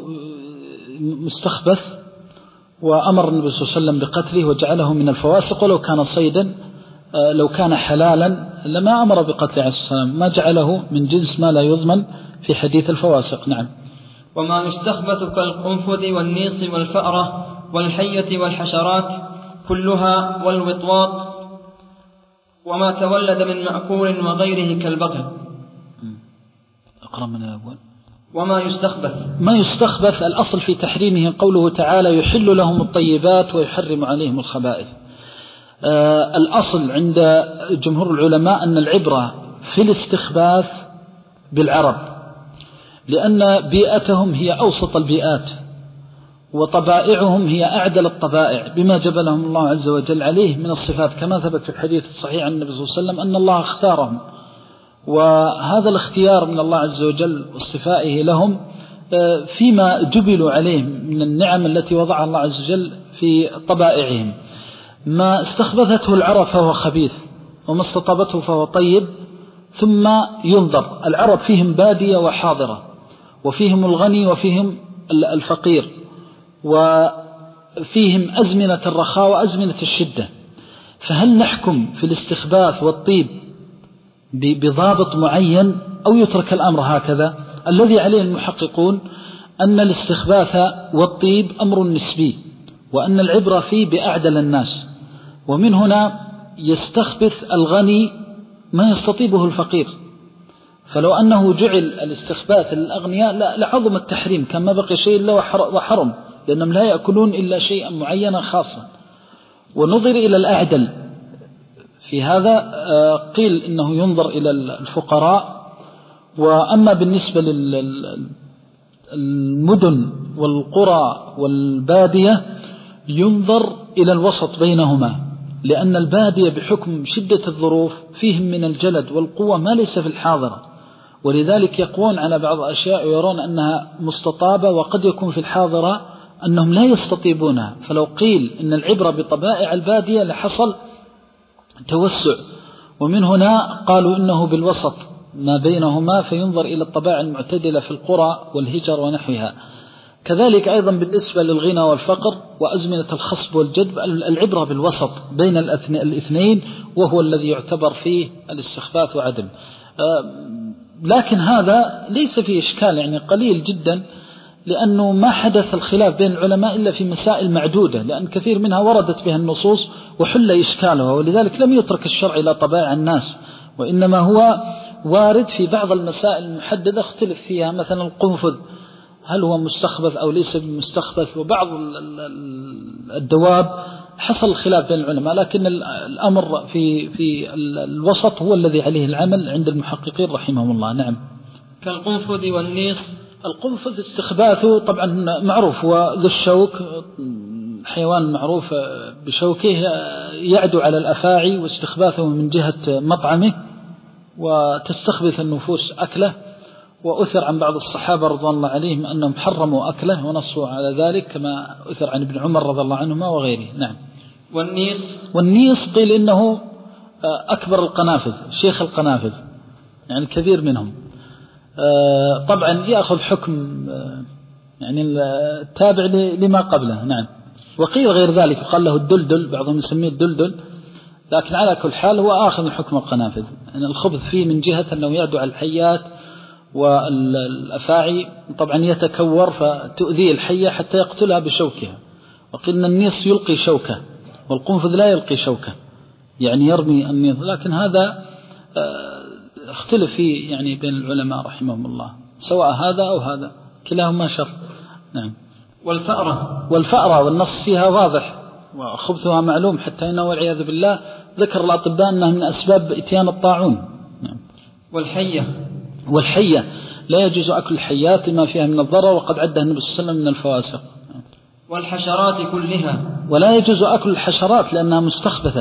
مستخبث، وأمر النبي صلى الله عليه وسلم بقتله وجعله من الفواسق، ولو كان صيدا لو كان حلالا لما أمر بقتله عليه الصلاة والسلام، ما جعله من جنس ما لا يضمن في حديث الفواسق. نعم. وما يستخبث كالقنفذ والنيص والفأرة والحية والحشرات كلها والوطواط، وما تولد من مأكول وغيره كالبغل. اقرأ من الأول. وما يستخبث ما يستخبث الأصل في تحريمه قوله تعالى يحل لهم الطيبات ويحرم عليهم الخبائث. آه الأصل عند جمهور العلماء أن العبرة في الاستخباث بالعرب، لأن بيئتهم هي أوسط البيئات وطبائعهم هي أعدل الطبائع بما جبلهم الله عز وجل عليه من الصفات، كما ثبت في الحديث الصحيح عن النبي صلى الله عليه وسلم أن الله اختارهم، وهذا الاختيار من الله عز وجل واصطفائه لهم فيما جبلوا عليه من النعم التي وضعها الله عز وجل في طبائعهم. ما استخبثته العرب فهو خبيث، وما استطابته فهو طيب. ثم ينظر، العرب فيهم بادية وحاضرة، وفيهم الغني وفيهم الفقير، وفيهم أزمنة الرخاء وأزمنة الشدة. فهل نحكم في الاستخباث والطيب بضابط معين أو يترك الأمر هكذا؟ الذي عليه المحققون أن الاستخباث والطيب أمر نسبي، وأن العبرة فيه بأعدل الناس، ومن هنا يستخبث الغني ما يستطيبه الفقير. فلو أنه جعل الاستخباث للأغنياء لعظم التحريم، كان ما بقي شيء إلا وحرم، لأنهم لا يأكلون إلا شيئا معينا خاصا. ونظر إلى الأعدل في هذا، قيل إنه ينظر إلى الفقراء. وأما بالنسبة للمدن والقرى والبادية ينظر إلى الوسط بينهما، لأن البادية بحكم شدة الظروف فيهم من الجلد والقوة ما ليس في الحاضرة، ولذلك يقوون على بعض الأشياء ويرون أنها مستطابة، وقد يكون في الحاضرة أنهم لا يستطيبونها. فلو قيل إن العبرة بطبائع البادية لحصل توسع، ومن هنا قالوا إنه بالوسط ما بينهما، فينظر إلى الطبائع المعتدلة في القرى والهجر ونحوها. كذلك أيضا بالنسبة للغنى والفقر وأزمنة الخصب والجدب، العبرة بالوسط بين الاثنين، وهو الذي يعتبر فيه الاستخفاف وعدم. لكن هذا ليس فيه إشكال، يعني قليل جدا، لأنه ما حدث الخلاف بين العلماء إلا في مسائل معدودة، لأن كثير منها وردت بها النصوص وحل إشكالها، ولذلك لم يترك الشرع إلى طبائع الناس، وإنما هو وارد في بعض المسائل المحددة اختلف فيها، مثلا القنفذ هل هو مستخبث أو ليس بمستخبث، وبعض الدواب حصل الخلاف بين العلماء، لكن الأمر في في الوسط هو الذي عليه العمل عند المحققين رحمهم الله. نعم. كالقنفذ والنيص. القنفذ استخباثه طبعا معروف، وذو الشوك حيوان معروف بشوكه يعدو على الأفاعي، واستخباثه من جهة مطعمه وتستخبث النفوس أكله. وأثر عن بعض الصحابة رضي الله عليهم أنهم حرموا أكله ونصوا على ذلك، كما أثر عن ابن عمر رضي الله عنهما وغيره. نعم. والنيص. والنيص قيل إنه أكبر القنافذ، شيخ القنافذ، يعني الكثير منهم. طبعا يأخذ حكم يعني التابع لما قبله. نعم. وقيل غير ذلك، قال له الدلدل، بعضهم يسميه الدلدل، لكن على كل حال هو آخر من حكم القنافذ. يعني الخبث فيه من جهة أنه يعدو على الحيات والأفاعي، طبعا يتكور فتؤذيه الحية حتى يقتلها بشوكها. وقلنا النيص يلقي شوكة، والقنفذ لا يلقي شوكة، يعني يرمي النيص. لكن هذا اختلف فيه يعني بين العلماء رحمهم الله، سواء هذا أو هذا كلاهما شر. نعم. والفأرة. والفأرة والنص فيها واضح، وخبثها معلوم، حتى إنه والعياذ بالله ذكر الأطباء أنها من أسباب إتيان الطاعون. نعم. والحية. والحية لا يجوز أكل الحيات لما فيها من الضرر، وقد عدها النبي صلى الله عليه وسلم من الفواسق. والحشرات كلها. ولا يجوز أكل الحشرات لأنها مستخبثة،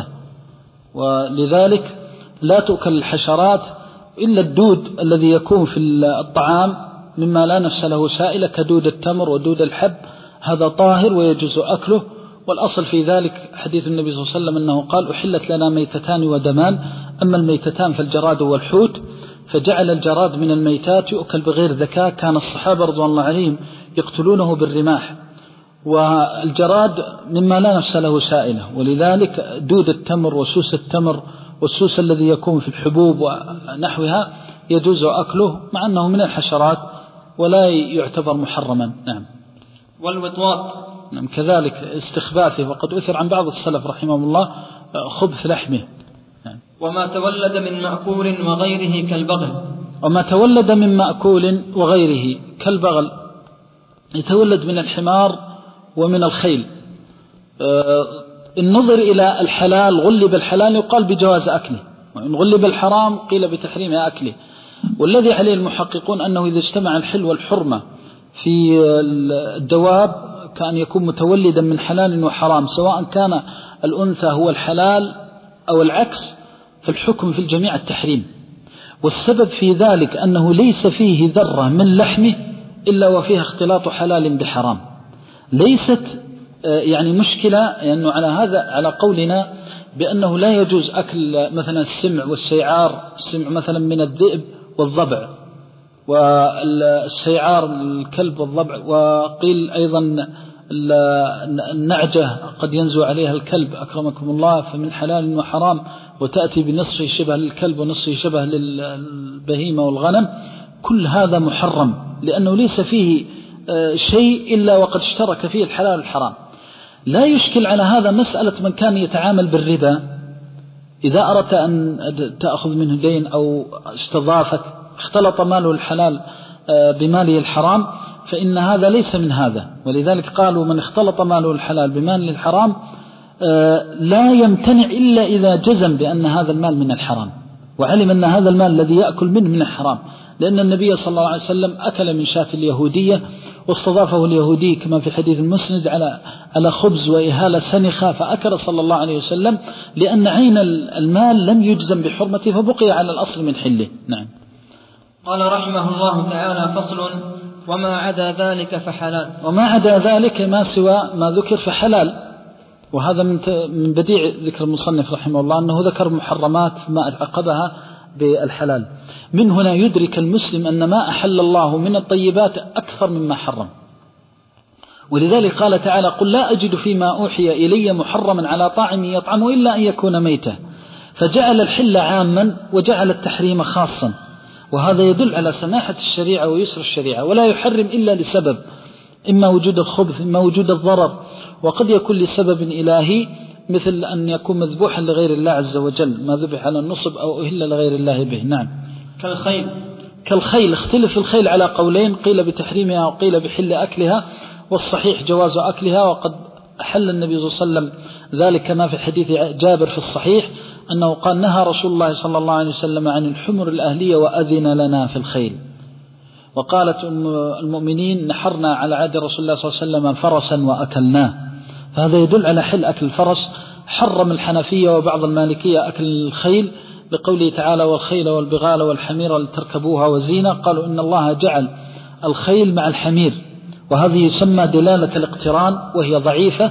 ولذلك لا تؤكل الحشرات إلا الدود الذي يكون في الطعام مما لا نفس له سائلة، كدود التمر ودود الحب، هذا طاهر ويجوز أكله. والأصل في ذلك حديث النبي صلى الله عليه وسلم أنه قال أحلت لنا ميتتان ودمان، أما الميتتان فالجراد والحوت، فجعل الجراد من الميتات يؤكل بغير ذكاء، كان الصحابة رضوان الله عليهم يقتلونه بالرماح، والجراد مما لا نفس له سائلة، ولذلك دود التمر وسوس التمر والسوس الذي يكون في الحبوب ونحوها يجوز أكله، مع أنه من الحشرات ولا يعتبر محرما. نعم. والوطواط. نعم. كذلك استخباثه، وقد أثر عن بعض السلف رحمهم الله خبث لحمه. وما تولد من مأكول وغيره كالبغل. وما تولد من مأكول وغيره كالبغل يتولد من الحمار ومن الخيل. إن نظر إلى الحلال غلب الحلال يقال بجواز أكله، وإن غلب الحرام قيل بتحريم أكله. والذي عليه المحققون أنه إذا اجتمع الحل والحرمة في الدواب كأن يكون متولدا من حلال وحرام، سواء كان الأنثى هو الحلال أو العكس، فالحكم في الجميع التحريم. والسبب في ذلك أنه ليس فيه ذرة من لحمه إلا وفيها اختلاط حلال بحرام. ليست يعني مشكلة أنه يعني على هذا على قولنا بأنه لا يجوز أكل مثلا السمع والسيعار، السمع مثلا من الذئب والضبع، والسيعار الكلب والضبع، وقيل أيضا النعجة قد ينزو عليها الكلب أكرمكم الله، فمن حلال وحرام، وتأتي بنصف شبه للكلب ونصف شبه للبهيمة والغنم. كل هذا محرم لأنه ليس فيه شيء إلا وقد اشترك فيه الحلال والحرام. لا يشكل على هذا مسألة من كان يتعامل بالربا، إذا أردت أن تأخذ منه دين أو استضافك اختلط ماله الحلال بماله الحرام، فإن هذا ليس من هذا. ولذلك قالوا من اختلط ماله الحلال بماله الحرام لا يمتنع إلا إذا جزم بأن هذا المال من الحرام، وعلم أن هذا المال الذي يأكل منه من الحرام، لأن النبي صلى الله عليه وسلم أكل من شاة اليهودية واستضافه اليهودي كما في حديث المسند على على خبز وإهالة سنخة، فأكل صلى الله عليه وسلم لأن عين المال لم يجزم بحرمته فبقي على الأصل من حله. نعم. قال رحمه الله تعالى: فصل: وما عدا ذلك فحلال. وما عدا ذلك ما سوى ما ذكر فحلال. وهذا من من بديع ذكر المصنف رحمه الله أنه ذكر محرمات ما عقبها بالحلال. من هنا يدرك المسلم أن ما أحل الله من الطيبات أكثر مما حرم، ولذلك قال تعالى: قل لا أجد فيما أوحي إلي محرما على طاعم يطعمه إلا أن يكون ميتا، فجعل الحل عاما وجعل التحريم خاصا. وهذا يدل على سماحة الشريعة ويسر الشريعة، ولا يحرم إلا لسبب، إما وجود الخبث إما وجود الضرر، وقد يكون لسبب إلهي مثل أن يكون مذبوحا لغير الله عز وجل، ما ذبح على النصب أو أهل لغير الله به. نعم. كالخيل. كالخيل اختلف الخيل على قولين، قيل بتحريمها وقيل بحل أكلها، والصحيح جواز أكلها. وقد أحل النبي صلى الله عليه وسلم ذلك ما في حديث جابر في الصحيح أنه قال: نهى رسول الله صلى الله عليه وسلم عن الحمر الأهلية وأذن لنا في الخيل. وقالت أم المؤمنين: نحرنا على عهد رسول الله صلى الله عليه وسلم فرسا وأكلناه. فهذا يدل على حل أكل الفرس. حرم الحنفية وبعض المالكية أكل الخيل بقوله تعالى: والخيل والبغال والحمير لتركبوها وزينة. قالوا إن الله جعل الخيل مع الحمير، وهذه يسمى دلالة الاقتران وهي ضعيفة،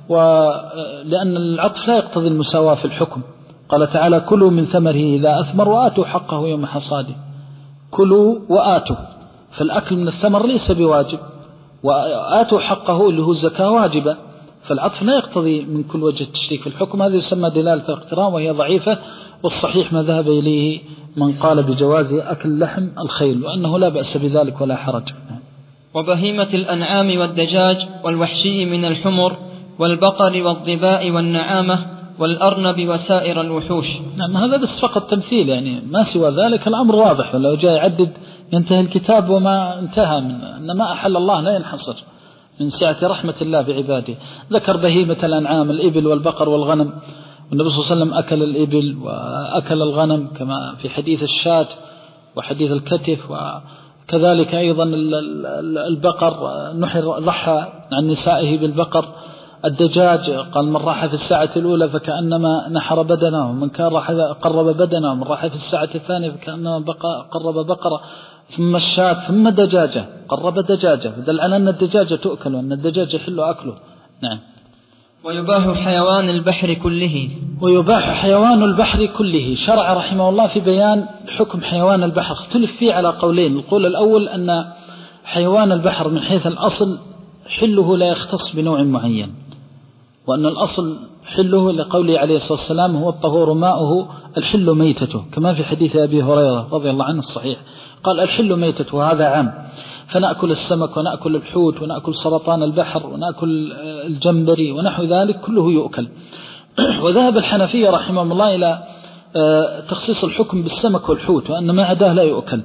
ولأن العطف لا يقتضي المساواة في الحكم. قال تعالى: كلوا من ثمره إذا أثمر وآتوا حقه يوم حصاده. كلوا وآتوا، فالأكل من الثمر ليس بواجب، وآتوا حقه اللي هو الزكاة واجبة، فالعطف لا يقتضي من كل وجه التشريك في الحكم. هذا يسمى دلالة الاقتران وهي ضعيفة. والصحيح ما ذهب إليه من قال بجواز أكل لحم الخيل، وأنه لا بأس بذلك ولا حرج. وبهيمة الأنعام والدجاج والوحشي من الحمر والبقر والضباء والنعامة والأرنب وسائر الوحوش. نعم، هذا بس فقط تمثيل، يعني ما سوى ذلك الأمر واضح، ولو جاء يعدد ينتهي الكتاب وما انتهى من أن ما أحل الله لا ينحصر من سعة رحمة الله بعباده. ذكر بهيمة الأنعام الإبل والبقر والغنم، والنبي صلى الله عليه وسلم أكل الإبل وأكل الغنم كما في حديث الشاة وحديث الكتف، وكذلك أيضا البقر نحر ضحى عن نسائه بالبقر. الدجاج قال: من راح في الساعة الأولى فكأنما نحر بدنه، ومن كان راح قرب بدنه، ومن راح في الساعة الثانية فكأنما قرب بقرة، ثم الشاة ثم دجاجة قرب دجاجة، فدل على أن الدجاجة تؤكل وأن الدجاجة يحل أكله. نعم. ويباح حيوان البحر كله. ويباح حيوان البحر كله. شرع رحمه الله في بيان حكم حيوان البحر، اختلف فيه على قولين. القول الأول أن حيوان البحر من حيث الأصل حله لا يختص بنوع معين، وأن الأصل حله لقوله عليه الصلاة والسلام: هو الطهور ماؤه الحل ميتته، كما في حديث أبي هريرة رضي الله عنه الصحيح قال: الحل ميتته، وهذا عام. فنأكل السمك ونأكل الحوت ونأكل سرطان البحر ونأكل الجمبري ونحو ذلك كله يؤكل. وذهب الحنفية رحمه الله إلى تخصيص الحكم بالسمك والحوت، وأن ما عداه لا يؤكل.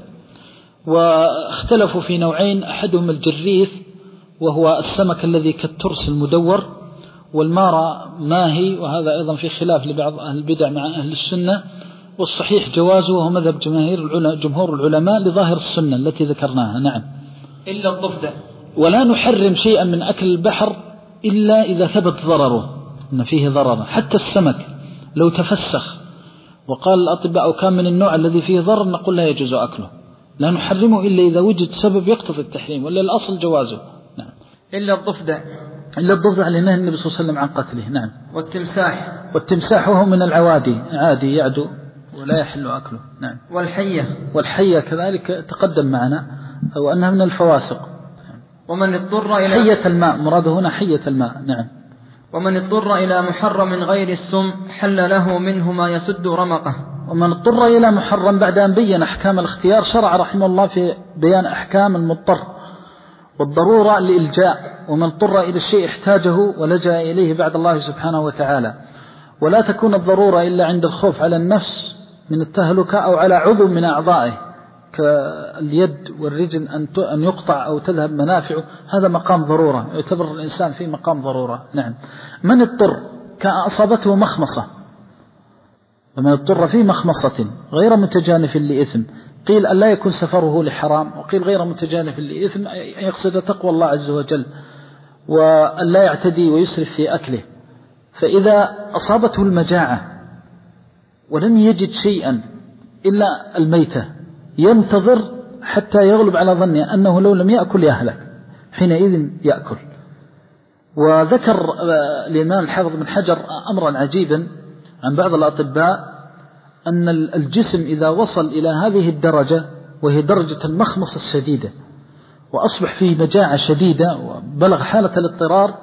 واختلفوا في نوعين، أحدهم الجريث وهو السمك الذي كالترس المدور، والمارة ماهي، وهذا أيضا في خلاف لبعض أهل البدع مع أهل السنة، والصحيح جوازه وهو مذهب جماهير جمهور العلماء لظاهر السنة التي ذكرناها. نعم. إلا الضفدع. ولا نحرم شيئا من أكل البحر إلا إذا ثبت ضرره، أن فيه ضرر. حتى السمك لو تفسخ وقال الأطباء كان من النوع الذي فيه ضرر نقول لا يجوز أكله، لا نحرمه إلا إذا وجد سبب يقتضي التحريم، ولا الأصل جوازه. نعم. إلا الضفدع. إلا الضفدع لنهي النبي صلى الله عليه وسلم عن قتله. نعم. والتمساح. والتمساح هو من العوادي، عادي يعدو ولا يحل أكله. نعم. والحية. والحية كذلك تقدم معنا وأنها من الفواسق. ومن اضطر إلى حية الماء، مراده هنا حية الماء. نعم. ومن اضطر إلى محرم غير السم حل له منه ما يسد رمقه. ومن اضطر إلى محرم بعد أن بين أحكام الاختيار شرع رحمه الله في بيان أحكام المضطر والضرورة لإلجاء. ومن اضطر إلى الشيء احتاجه ولجأ إليه بعد الله سبحانه وتعالى. ولا تكون الضرورة إلا عند الخوف على النفس من التهلكة أو على عضو من أعضائه كاليد والرجل أن يقطع أو تذهب منافعه، هذا مقام ضرورة، يعتبر الإنسان في مقام ضرورة. نعم. من اضطر كأصابته مخمصة، ومن اضطر في مخمصة غير متجانف لإثم، قيل أن لا يكون سفره لحرام، وقيل غير متجانف لإثم يقصد تقوى الله عز وجل وأن لا يعتدي ويسرف في أكله. فإذا أصابته المجاعة ولم يجد شيئا إلا الميتة ينتظر حتى يغلب على ظنه أنه لو لم يأكل يهلك، حينئذ يأكل. وذكر الإمام الحافظ بن حجر أمرا عجيبا عن بعض الأطباء، أن الجسم إذا وصل إلى هذه الدرجة وهي درجة المخمصة الشديدة وأصبح فيه مجاعة شديدة وبلغ حالة الاضطرار،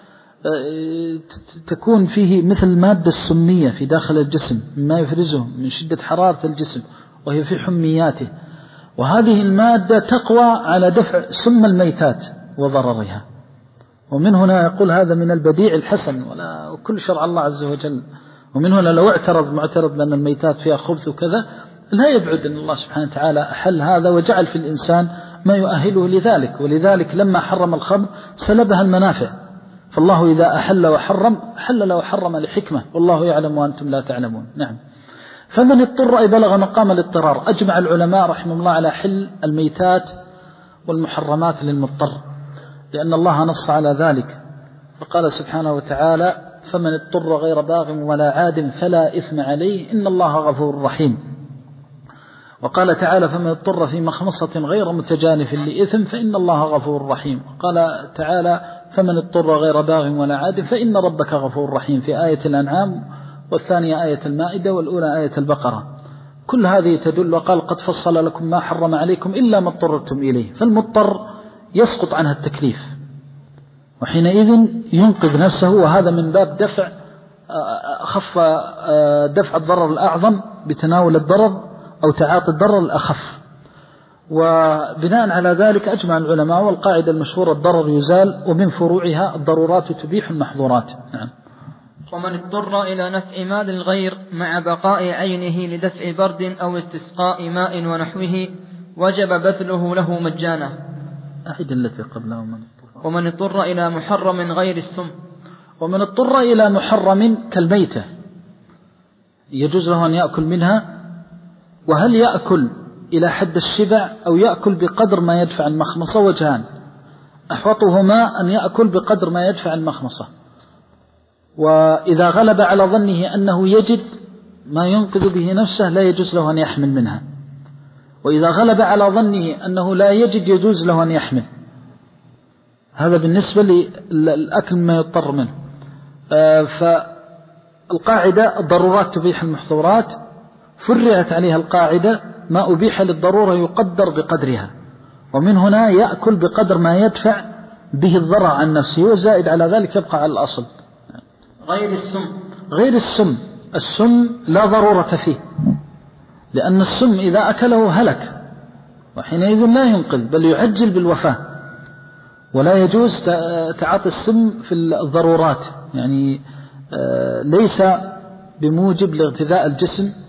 تكون فيه مثل المادة السمية في داخل الجسم مما يفرزه من شدة حرارة الجسم وهي في حمياته، وهذه المادة تقوى على دفع سم الميتات وضررها. ومن هنا يقول هذا من البديع الحسن ولا وكل شرع الله عز وجل. ومن هنا لو اعترض معترض بأن الميتات فيها خبث وكذا، لا يبعد أن الله سبحانه وتعالى أحل هذا وجعل في الإنسان ما يؤهله لذلك. ولذلك لما حرم الخمر سلبها المنافع، فالله إذا أحل وحرم حلل وحرم لحكمة، والله يعلم وأنتم لا تعلمون. نعم. فمن اضطر أي بلغ مقام الاضطرار، أجمع العلماء رحمه الله على حل الميتات والمحرمات للمضطر، لأن الله نص على ذلك، فقال سبحانه وتعالى: فمن اضطر غير باغ ولا عاد فلا إثم عليه إن الله غفور رحيم. وقال تعالى: فمن اضطر في مخمصة غير متجانف لإثم فإن الله غفور رحيم. قال تعالى: فمن اضطر غير باغ ولا عاد فإن ربك غفور رحيم، في آية الأنعام، والثانية آية المائدة، والأولى آية البقرة. كل هذه تدل. وقال: قد فصل لكم ما حرم عليكم إلا ما اضطررتم إليه. فالمضطر يسقط عنها التكليف، وحينئذ ينقذ نفسه، وهذا من باب دفع أخف دفع الضرر الأعظم بتناول الضرر أو تعاطي الضرر الأخف. وبناء على ذلك أجمع العلماء، والقاعدة المشهورة: الضرر يزال، ومن فروعها الضرورات تبيح المحظورات. نعم. ومن اضطر إلى نفع مال الغير مع بقاء عينه لدفع برد أو استسقاء ماء ونحوه وجب بذله له مجانا. أعيد التي قبلها. ومن اضطر. ومن اضطر إلى محرم غير السم. ومن اضطر إلى محرم كالميتة يجوز له أن يأكل منها. وهل يأكل إلى حد الشبع أو يأكل بقدر ما يدفع المخمصة؟ وجهان، أحوطهما أن يأكل بقدر ما يدفع المخمصة، وإذا غلب على ظنه أنه يجد ما ينقذ به نفسه لا يجوز له أن يحمل منها، وإذا غلب على ظنه أنه لا يجد يجوز له أن يحمل. هذا بالنسبة للأكل ما يضطر منه. فالقاعدة: الضرورات تبيح المحظورات، فرعت عليها القاعدة: ما أبيح للضرورة يقدر بقدرها. ومن هنا يأكل بقدر ما يدفع به الضرر عن نفسه، وزائد على ذلك يبقى على الأصل. غير السم. غير السم، السم لا ضرورة فيه، لأن السم إذا أكله هلك، وحينئذ لا ينقذ بل يعجل بالوفاة. ولا يجوز تعاطي السم في الضرورات، يعني ليس بموجب لاغتذاء الجسم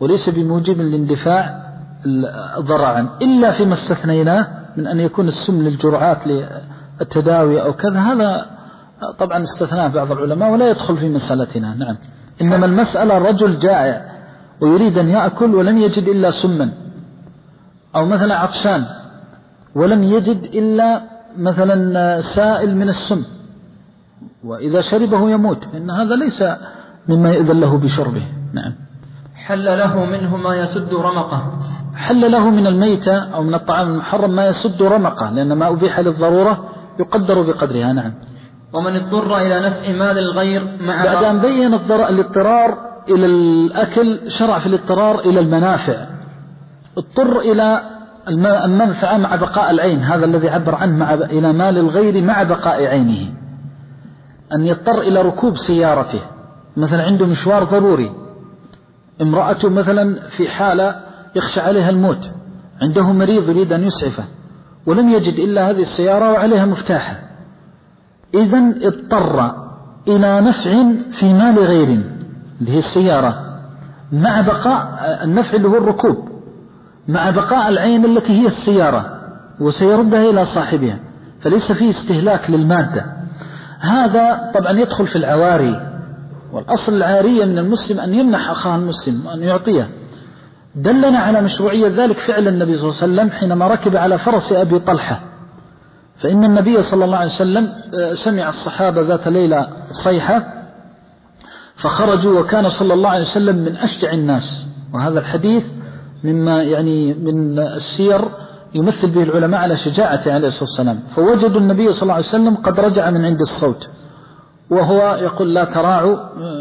وليس بموجب لاندفاع ضررا، إلا فيما استثنيناه من أن يكون السم للجرعات للتداوي أو كذا، هذا طبعا استثناه بعض العلماء ولا يدخل في مسألتنا. نعم. إنما المسألة رجل جائع ويريد أن يأكل ولم يجد إلا سما، أو مثلا عطشان ولم يجد إلا مثلا سائل من السم، وإذا شربه يموت، إن هذا ليس مما يؤذن له بشربه. نعم. حل له منه ما يسد رمقه. حل له من الميتة أو من الطعام المحرم ما يسد رمقه، لأن ما أبيح للضرورة يقدر بقدرها. نعم. ومن اضطر إلى نفع مال الغير مع بعد أن بين الاضطرار إلى الأكل شرع في الاضطرار إلى المنافع. اضطر إلى المنفعة مع بقاء العين، هذا الذي عبر عنه، مع إلى مال الغير مع بقاء عينه. أن يضطر إلى ركوب سيارته، مثلا عنده مشوار ضروري، امرأته مثلا في حالة يخشى عليها الموت، عنده مريض يريد أن يسعفه ولم يجد إلا هذه السيارة وعليها مفتاحة، إذن اضطر إلى نفع في مال غير اللي هي السيارة، مع بقاء النفع اللي هو الركوب، مع بقاء العين التي هي السيارة، وسيردها إلى صاحبها، فليس فيه استهلاك للمادة. هذا طبعا يدخل في العواري، والأصل العارية من المسلم أن يمنح أخاه المسلم، أن يعطيه. دلنا على مشروعية ذلك فعل النبي صلى الله عليه وسلم حينما ركب على فرس أبي طلحة، فإن النبي صلى الله عليه وسلم سمع الصحابة ذات ليلة صيحة فخرجوا، وكان صلى الله عليه وسلم من أشجع الناس، وهذا الحديث مما يعني من السير يمثل به العلماء على شجاعته عليه الصلاة والسلام. فوجدوا النبي صلى الله عليه وسلم قد رجع من عند الصوت، وهو يقول لا تراعوا،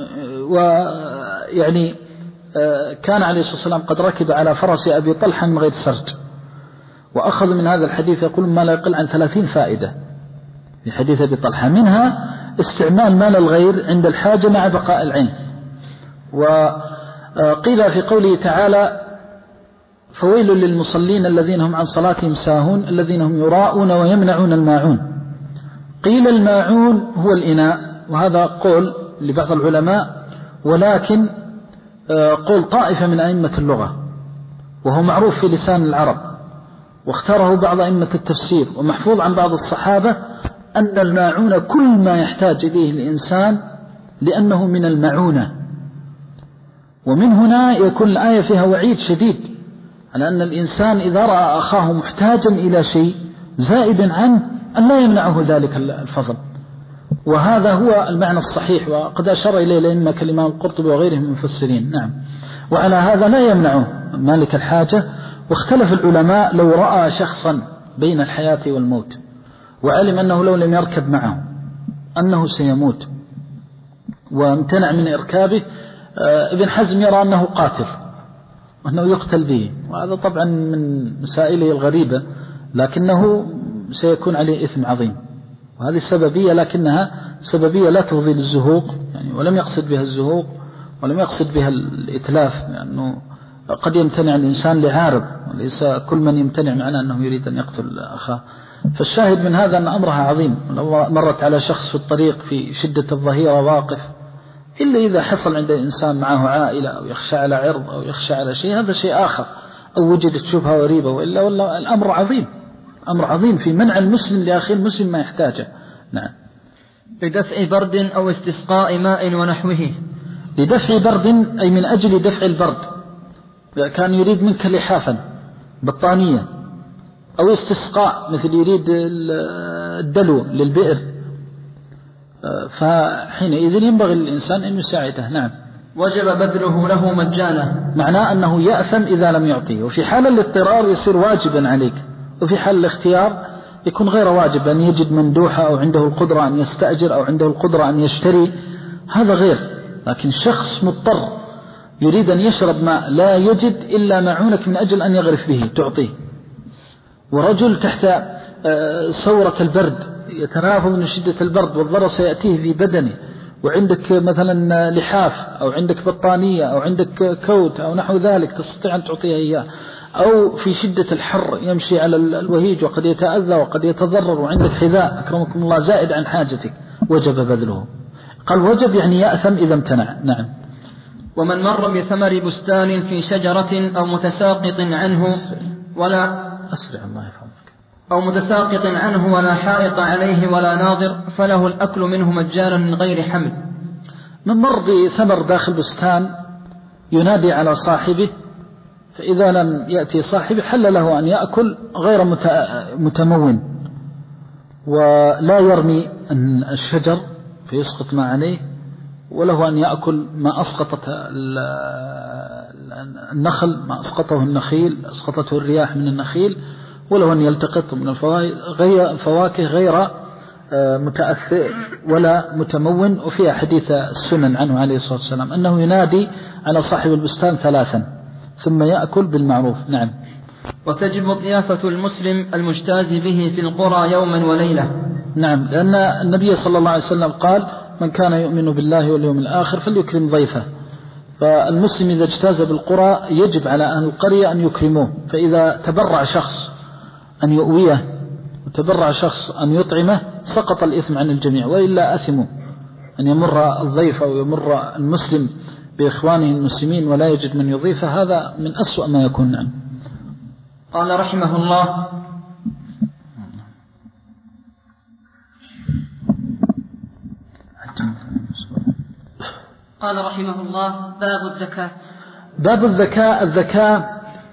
ويعني كان عليه الصلاة والسلام قد ركب على فرس أبي طلحة من غير سرج. وأخذ من هذا الحديث يقول ما لا يقل عن ثلاثين فائدة في حديث أبي طلحة، منها استعمال مال الغير عند الحاجة مع بقاء العين. وقيل في قوله تعالى فويل للمصلين الذين هم عن صلاتهم ساهون الذين هم يراءون ويمنعون الماعون. قيل الماعون هو الإناء، وهذا قول لبعض العلماء، ولكن قول طائفة من أئمة اللغة، وهو معروف في لسان العرب، واختاره بعض أئمة التفسير، ومحفوظ عن بعض الصحابة أن الماعون كل ما يحتاج إليه الإنسان لأنه من المعونة. ومن هنا يكون الآية فيها وعيد شديد على أن الإنسان إذا رأى أخاه محتاجا إلى شيء زائد عنه أن لا يمنعه ذلك الفضل، وهذا هو المعنى الصحيح، وقد أشار إليه الأئمة كالإمام القرطبي وغيرهم من المفسرين. نعم. وعلى هذا لا يمنعه مالك الحاجة. واختلف العلماء لو رأى شخصا بين الحياة والموت وعلم أنه لو لم يركب معه أنه سيموت وامتنع من إركابه، ابن حزم يرى أنه قاتل وأنه يقتل به، وهذا طبعا من مسائله الغريبة، لكنه سيكون عليه إثم عظيم. وهذه السببية، لكنها سببية لا تفضي للزهوق يعني، ولم يقصد بها الزهوق ولم يقصد بها الإتلاف، لأنه قد يمتنع الإنسان لعارض، وليس كل من يمتنع معناه أنه يريد أن يقتل أخاه. فالشاهد من هذا أن أمرها عظيم. لو مرت على شخص في الطريق في شدة الظهيرة واقف، إلا إذا حصل عند الإنسان معه عائلة أو يخشى على عرض أو يخشى على شيء، هذا شيء آخر، أو وجدت شبهة وريبة، وإلا والله الأمر عظيم، أمر عظيم في منع المسلم لأخيه المسلم ما يحتاجه. نعم. لدفع برد أو استسقاء ماء ونحوه. لدفع برد أي من أجل دفع البرد، كان يريد منك لحافا بطانية، أو استسقاء مثل يريد الدلو للبئر، فحينئذ ينبغي للإنسان أن يساعده. نعم. وجب بذله له مجانا، معناه أنه يأثم إذا لم يعطيه، وفي حال الاضطرار يصير واجبا عليك، وفي حال الاختيار يكون غير واجب، أن يجد مندوحة أو عنده القدرة أن يستأجر أو عنده القدرة أن يشتري، هذا غير. لكن شخص مضطر يريد أن يشرب ماء لا يجد إلا معونك من أجل أن يغرف به تعطيه، ورجل تحت ثورة البرد يتنافى من شدة البرد والضرر سيأتيه في بدنه، وعندك مثلا لحاف أو عندك بطانية أو عندك كوت أو نحو ذلك تستطيع أن تعطيه إياه، أو في شدة الحر يمشي على الوهيج وقد يتأذى وقد يتضرر، وعندك حذاء أكرمكم الله زائد عن حاجتك، وجب بذله. قال وجب يعني يأثم إذا امتنع. نعم. ومن مر بثمر بستان في شجرة أو متساقط عنه ولا أسرع الله يفهمك أو متساقط عنه ولا حائط عليه ولا ناظر فله الأكل منه مجانا من غير حمل. من مر بثمر داخل بستان ينادي على صاحبه، فإذا لم يأتي صاحبه حل له أن يأكل غير متمون، ولا يرمي الشجر فيسقط ما عليه، وله أن يأكل ما أسقطت النخل، ما أسقطه النخيل أسقطته الرياح من النخيل، وله أن يلتقط من الفواكه غير متأثر ولا متمون. وفيها حديث السنن عنه عليه الصلاة والسلام أنه ينادي على صاحب البستان ثلاثا ثم يأكل بالمعروف. نعم. وتجب ضيافة المسلم المجتاز به في القرى يوما وليلة. نعم، لأن النبي صلى الله عليه وسلم قال من كان يؤمن بالله واليوم الآخر فليكرم ضيفه، فالمسلم إذا اجتاز بالقرى يجب على أهل القرية أن يكرموه، فإذا تبرع شخص أن يؤويه وتبرع شخص أن يطعمه سقط الإثم عن الجميع، وإلا أثموا أن يمر الضيف أو يمر المسلم بإخوانه المسلمين ولا يجد من يضيفه، هذا من أسوأ ما يكون. نعم. قال رحمه الله قال رحمه الله باب الزكاة. باب الزكاة. الزكاة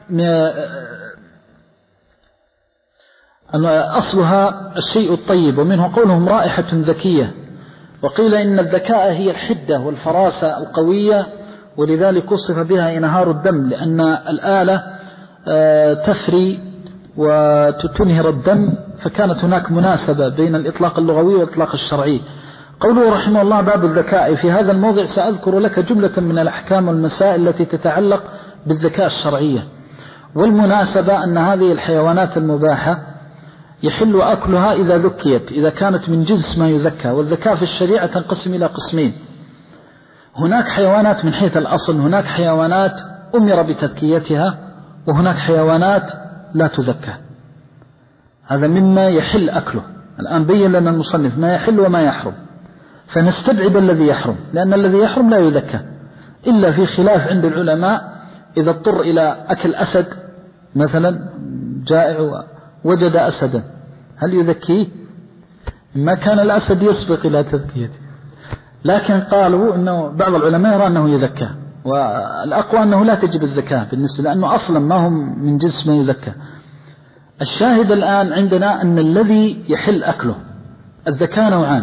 أصلها الشيء الطيب، ومنه قولهم رائحة ذكية، وقيل إن الذكاء هي الحدة والفراسة القوية، ولذلك وصف بها إنهار الدم، لأن الآلة تفري وتنهر الدم، فكانت هناك مناسبة بين الإطلاق اللغوي والإطلاق الشرعي. قوله رحمه الله باب الذكاء، في هذا الموضع سأذكر لك جملة من الأحكام والمسائل التي تتعلق بالذكاء الشرعية. والمناسبة أن هذه الحيوانات المباحة يحل أكلها إذا ذكيت، إذا كانت من جنس ما يذكى. والذكاء في الشريعة تنقسم إلى قسمين: هناك حيوانات من حيث الأصل، هناك حيوانات أمر بتذكيتها، وهناك حيوانات لا تذكى. هذا مما يحل أكله. الآن بين لنا المصنف ما يحل وما يحرم، فنستبعد الذي يحرم، لأن الذي يحرم لا يذكى، إلا في خلاف عند العلماء إذا اضطر إلى أكل أسد مثلا، جائع وجد أسدا، هل يذكيه؟ ما كان الأسد يسبق إلى تذكيته، لكن قالوا أنه بعض العلماء يرى أنه يذكى، والأقوى أنه لا تجب الذكاة بالنسبة، لأنه أصلا ما هم من جنس ما يذكى. الشاهد الآن عندنا أن الذي يحل أكله الذكاة نوعان،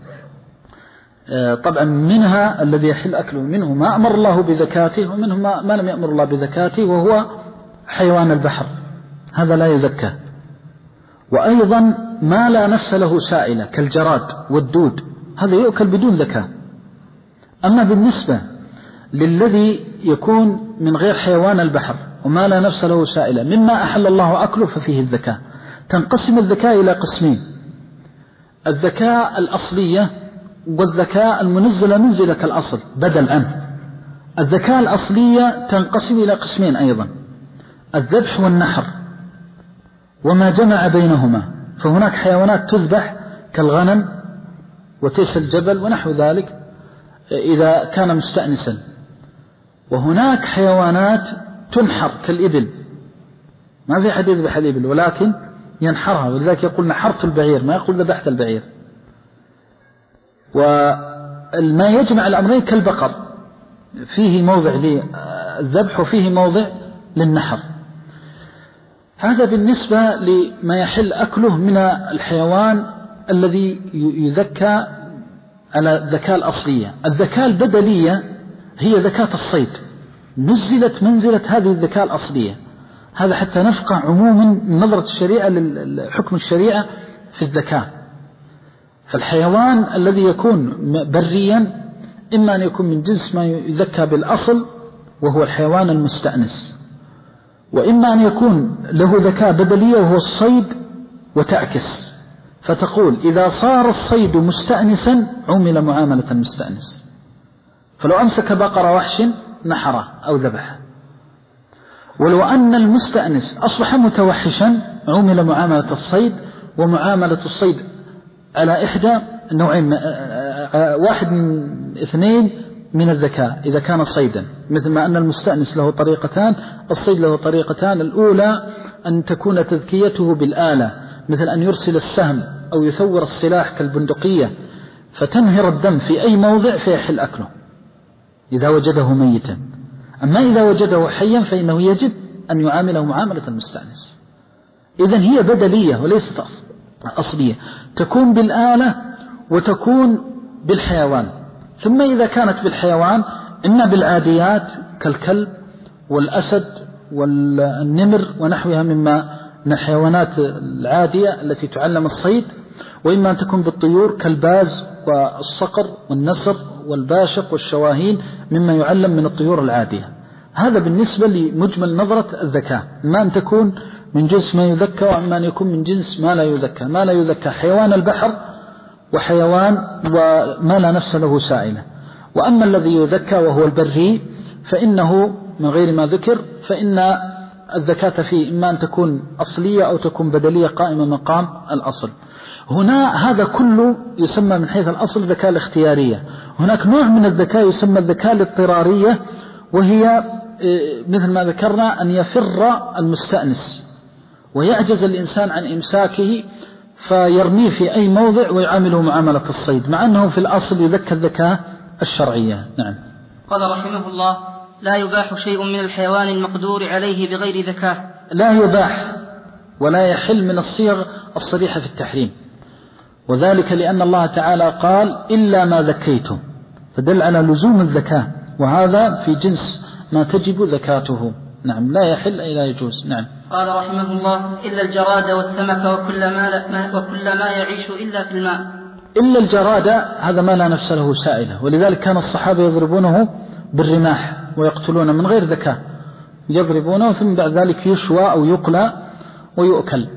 طبعا منها الذي يحل أكله منه ما أمر الله بذكاته، ومنه ما لم يأمر الله بذكاته، وهو حيوان البحر، هذا لا يذكى. وأيضا ما لا نفس له سائلة كالجراد والدود، هذا يؤكل بدون ذكاة. أما بالنسبة للذي يكون من غير حيوان البحر وما لا نفس له سائلة مما أحل الله أكله ففيه الذكاة. تنقسم الذكاة إلى قسمين: الذكاة الأصلية والذكاة المنزلة منزلة كالأصل بدل عنه. الذكاة الأصلية تنقسم إلى قسمين أيضا: الذبح والنحر وما جمع بينهما، فهناك حيوانات تذبح كالغنم وتيس الجبل ونحو ذلك إذا كان مستأنسا، وهناك حيوانات تنحر كالإبل، ما في حد يذبح الإبل ولكن ينحرها، ولذلك يقول نحرت البعير، ما يقول ذبحت البعير. وما يجمع الأمرين كالبقر، فيه موضع للذبح وفيه موضع للنحر. هذا بالنسبة لما يحل أكله من الحيوان الذي يذكى على الذكاة الأصلية. الذكاة البدلية هي ذكاة الصيد، نزلت منزلة هذه الذكاة الأصلية. هذا حتى نفقه عموما من نظرة الشريعة للحكم الشريعة في الذكاة. فالحيوان الذي يكون بريا إما أن يكون من جنس ما يذكى بالأصل وهو الحيوان المستأنس، وإما أن يكون له ذكاة بدلية وهو الصيد، وتعكس فتقول إذا صار الصيد مستأنسا عمل معاملة المستأنس، فلو أمسك بقرة وحش نحره أو ذبحه، ولو أن المستأنس أصبح متوحشا عمل معاملة الصيد، ومعاملة الصيد على إحدى نوعين: واحد من اثنين، من الذكاء إذا كان صيدا، مثل ما أن المستأنس له طريقتان، الصيد له طريقتان. الأولى أن تكون تذكيته بالآلة، مثل أن يرسل السهم أو يثور السلاح كالبندقية فتنهر الدم في أي موضع فيحل أكله إذا وجده ميتا. أما إذا وجده حيا فإنه يجب أن يعامله معاملة المستأنس. إذن هي بدلية وليست أصلية، تكون بالآلة وتكون بالحيوان. ثم إذا كانت بالحيوان إما بالعاديات كالكلب والأسد والنمر ونحوها مما من الحيوانات العادية التي تعلم الصيد، وإما أن تكون بالطيور كالباز والصقر والنسر والباشق والشواهين مما يعلم من الطيور العادية. هذا بالنسبة لمجمل نظرة الذكاء، ما أن تكون من جنس ما يذكى وأما أن يكون من جنس ما لا يذكى. ما لا يذكى حيوان البحر وحيوان وما لا نفس له سائلة. وأما الذي يذكى وهو البري فإنه من غير ما ذكر، فإن الذكاة فيه إما أن تكون أصلية أو تكون بدلية قائمة مقام الأصل. هنا هذا كله يسمى من حيث الأصل ذكاء الاختيارية. هناك نوع من الذكاء يسمى الذكاء الاضطرارية، وهي مثل ما ذكرنا أن يفر المستأنس ويعجز الإنسان عن إمساكه فيرميه في أي موضع ويعامله معاملة الصيد، مع أنه في الأصل يذكى الذكاء الشرعية. نعم. قال رحمه الله: لا يباح شيء من الحيوان المقدور عليه بغير ذكاء. لا يباح ولا يحل من الصيغ الصريحة في التحريم، وذلك لأن الله تعالى قال إلا ما ذكيتم، فدل على لزوم الذكاء، وهذا في جنس ما تجب ذكاته. نعم. لا يحل أي لا يجوز. نعم. قال رحمه الله: إلا الجراد والسمك وكل ما, وكل ما يعيش إلا في الماء. إلا الجراد هذا ما لا نفس له سائلة، ولذلك كان الصحابة يضربونه بالرماح ويقتلون من غير ذكاء، يضربونه ثم بعد ذلك يشوى أو يقلى ويؤكل.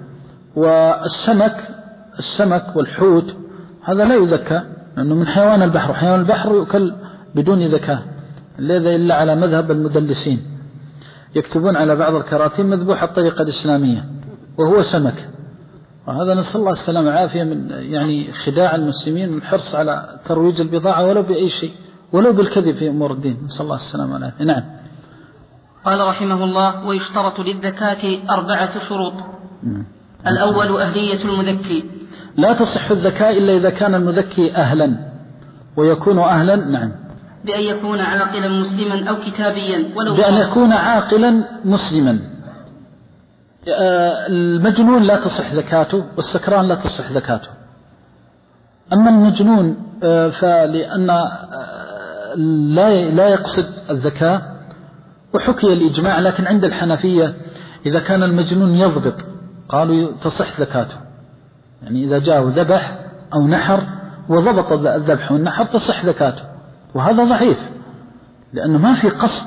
والسمك السمك والحوت هذا لا يذكى لأنه من حيوان البحر، حيوان البحر يؤكل بدون ذكاء، لذا إلا على مذهب المدلسين يكتبون على بعض الكراتين مذبوح الطريقة الإسلامية وهو سمك. وهذا نسأل الله السلامة والعافية من يعني خداع المسلمين والحرص على ترويج البضاعة ولو بأي شيء، ولو بالكذب في أمور الدين، نسأل الله السلامة والعافية. نعم. قال رحمه الله: ويشترط للذكاة أربعة شروط. الأول أهلية المذكي، لا تصح الذكاء إلا إذا كان المذكي أهلا، ويكون أهلا. نعم. بأن يكون عاقلا مسلما أو كتابيا، ولو بأن يكون عاقلا مسلما. المجنون لا تصح ذكاته، والسكران لا تصح ذكاته. أما المجنون فلأن لا لا يقصد الذكاء، وحكي الإجماع، لكن عند الحنفية إذا كان المجنون يضبط قالوا تصح ذكاته، يعني إذا جاءه ذبح أو نحر وضبط الذبح والنحر تصح ذكاته. وهذا ضعيف لأنه ما في قصد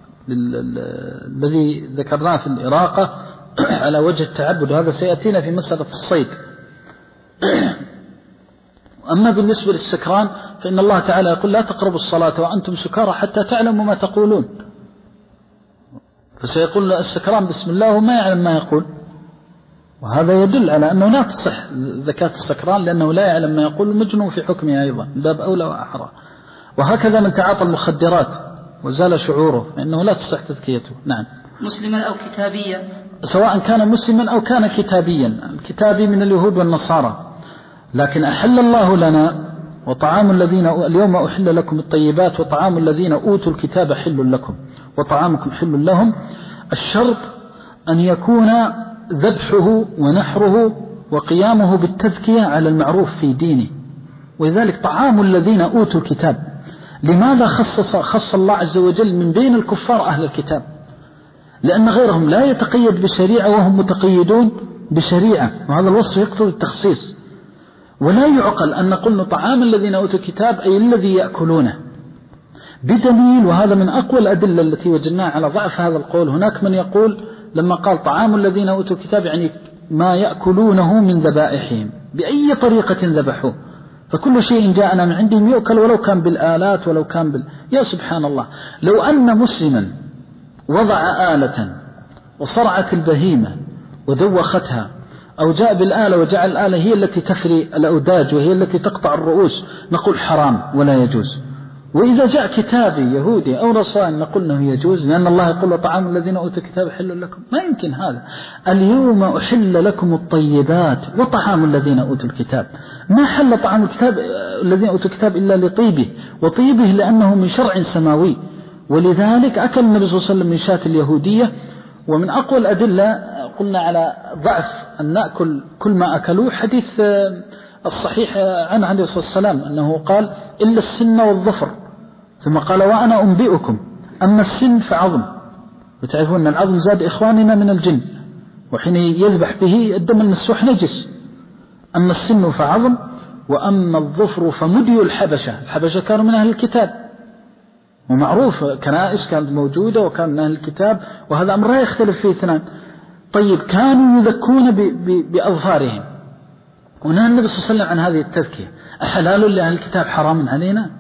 الذي ذكرناه في الإراقة على وجه التعبد، وهذا سيأتينا في مسألة الصيد. أما بالنسبة للسكران فإن الله تعالى يقول: لا تقربوا الصلاة وأنتم سكارى حتى تعلموا ما تقولون. فسيقول السكران بسم الله وما يعلم ما يقول، وهذا يدل على أنه لا تصح ذكاة السكران لأنه لا يعلم ما يقول، المجنون في حكمه أيضا باب أولى وأحرى. وهكذا من تعاطى المخدرات وزال شعوره فإنه لا تصح تذكيته. نعم. مسلما أو كتابيا، سواء كان مسلما أو كان كتابيا. الكتابي من اليهود والنصارى، لكن أحل الله لنا وطعام الذين اليوم أحل لكم الطيبات وطعام الذين أوتوا الكتاب حل لكم وطعامكم حل لهم. الشرط أن يكون ذبحه ونحره وقيامه بالتذكية على المعروف في دينه. ولذلك طعام الذين أوتوا الكتاب، لماذا خصص خص الله عز وجل من بين الكفار أهل الكتاب؟ لأن غيرهم لا يتقيد بشريعة وهم متقيدون بشريعة، وهذا الوصف يقتضي التخصيص. ولا يعقل أن نقول طعام الذين أوتوا الكتاب أي الذي يأكلونه، بدليل، وهذا من أقوى الأدلة التي وجدناها على ضعف هذا القول. هناك من يقول لما قال طعام الذين أوتوا الكتاب يعني ما يأكلونه من ذبائحهم بأي طريقة ذبحوه، فكل شيء جاءنا من عندهم يؤكل ولو كان بالآلات ولو كان بال... يا سبحان الله، لو أن مسلما وضع آلة وصرعت البهيمة ودوختها، أو جاء بالآلة وجعل الآلة هي التي تفري الأوداج وهي التي تقطع الرؤوس، نقول حرام ولا يجوز. وإذا جاء كتابي يهودي أو نصراني نقول أنه يجوز، لأن الله يقول طعام الذين أوتوا الكتاب حل لكم. ما يمكن هذا. اليوم أحل لكم الطيبات وطعام الذين أوتوا الكتاب. ما حل طعام الكتاب الذين أوتوا الكتاب إلا لطيبه، وطيبه لأنه من شرع سماوي، ولذلك أكل النبي صلى الله عليه وسلم من شاة اليهودية. ومن أقوى الأدلة قلنا على ضعف أن نأكل كل ما أكلوه حديث الصحيح عن عليه الصلاة والسلام أنه قال إلا السن والظفر، ثم قال وأنا أنبئكم أما السن فعظم، وتعرفون أن العظم زاد إخواننا من الجن، وحين يذبح به الدم المسفوح نجس. أما السن فعظم، وأما الظفر فمدي الحبشة. الحبشة كانوا من أهل الكتاب، ومعروف كنائس كانت موجودة وكان من أهل الكتاب، وهذا أمر لا يختلف فيه اثنان. طيب كانوا يذكون بأظفارهم، ونهى النبي صلى الله عليه وسلم عن هذه التذكية. أحلال لأهل الكتاب حرام علينا؟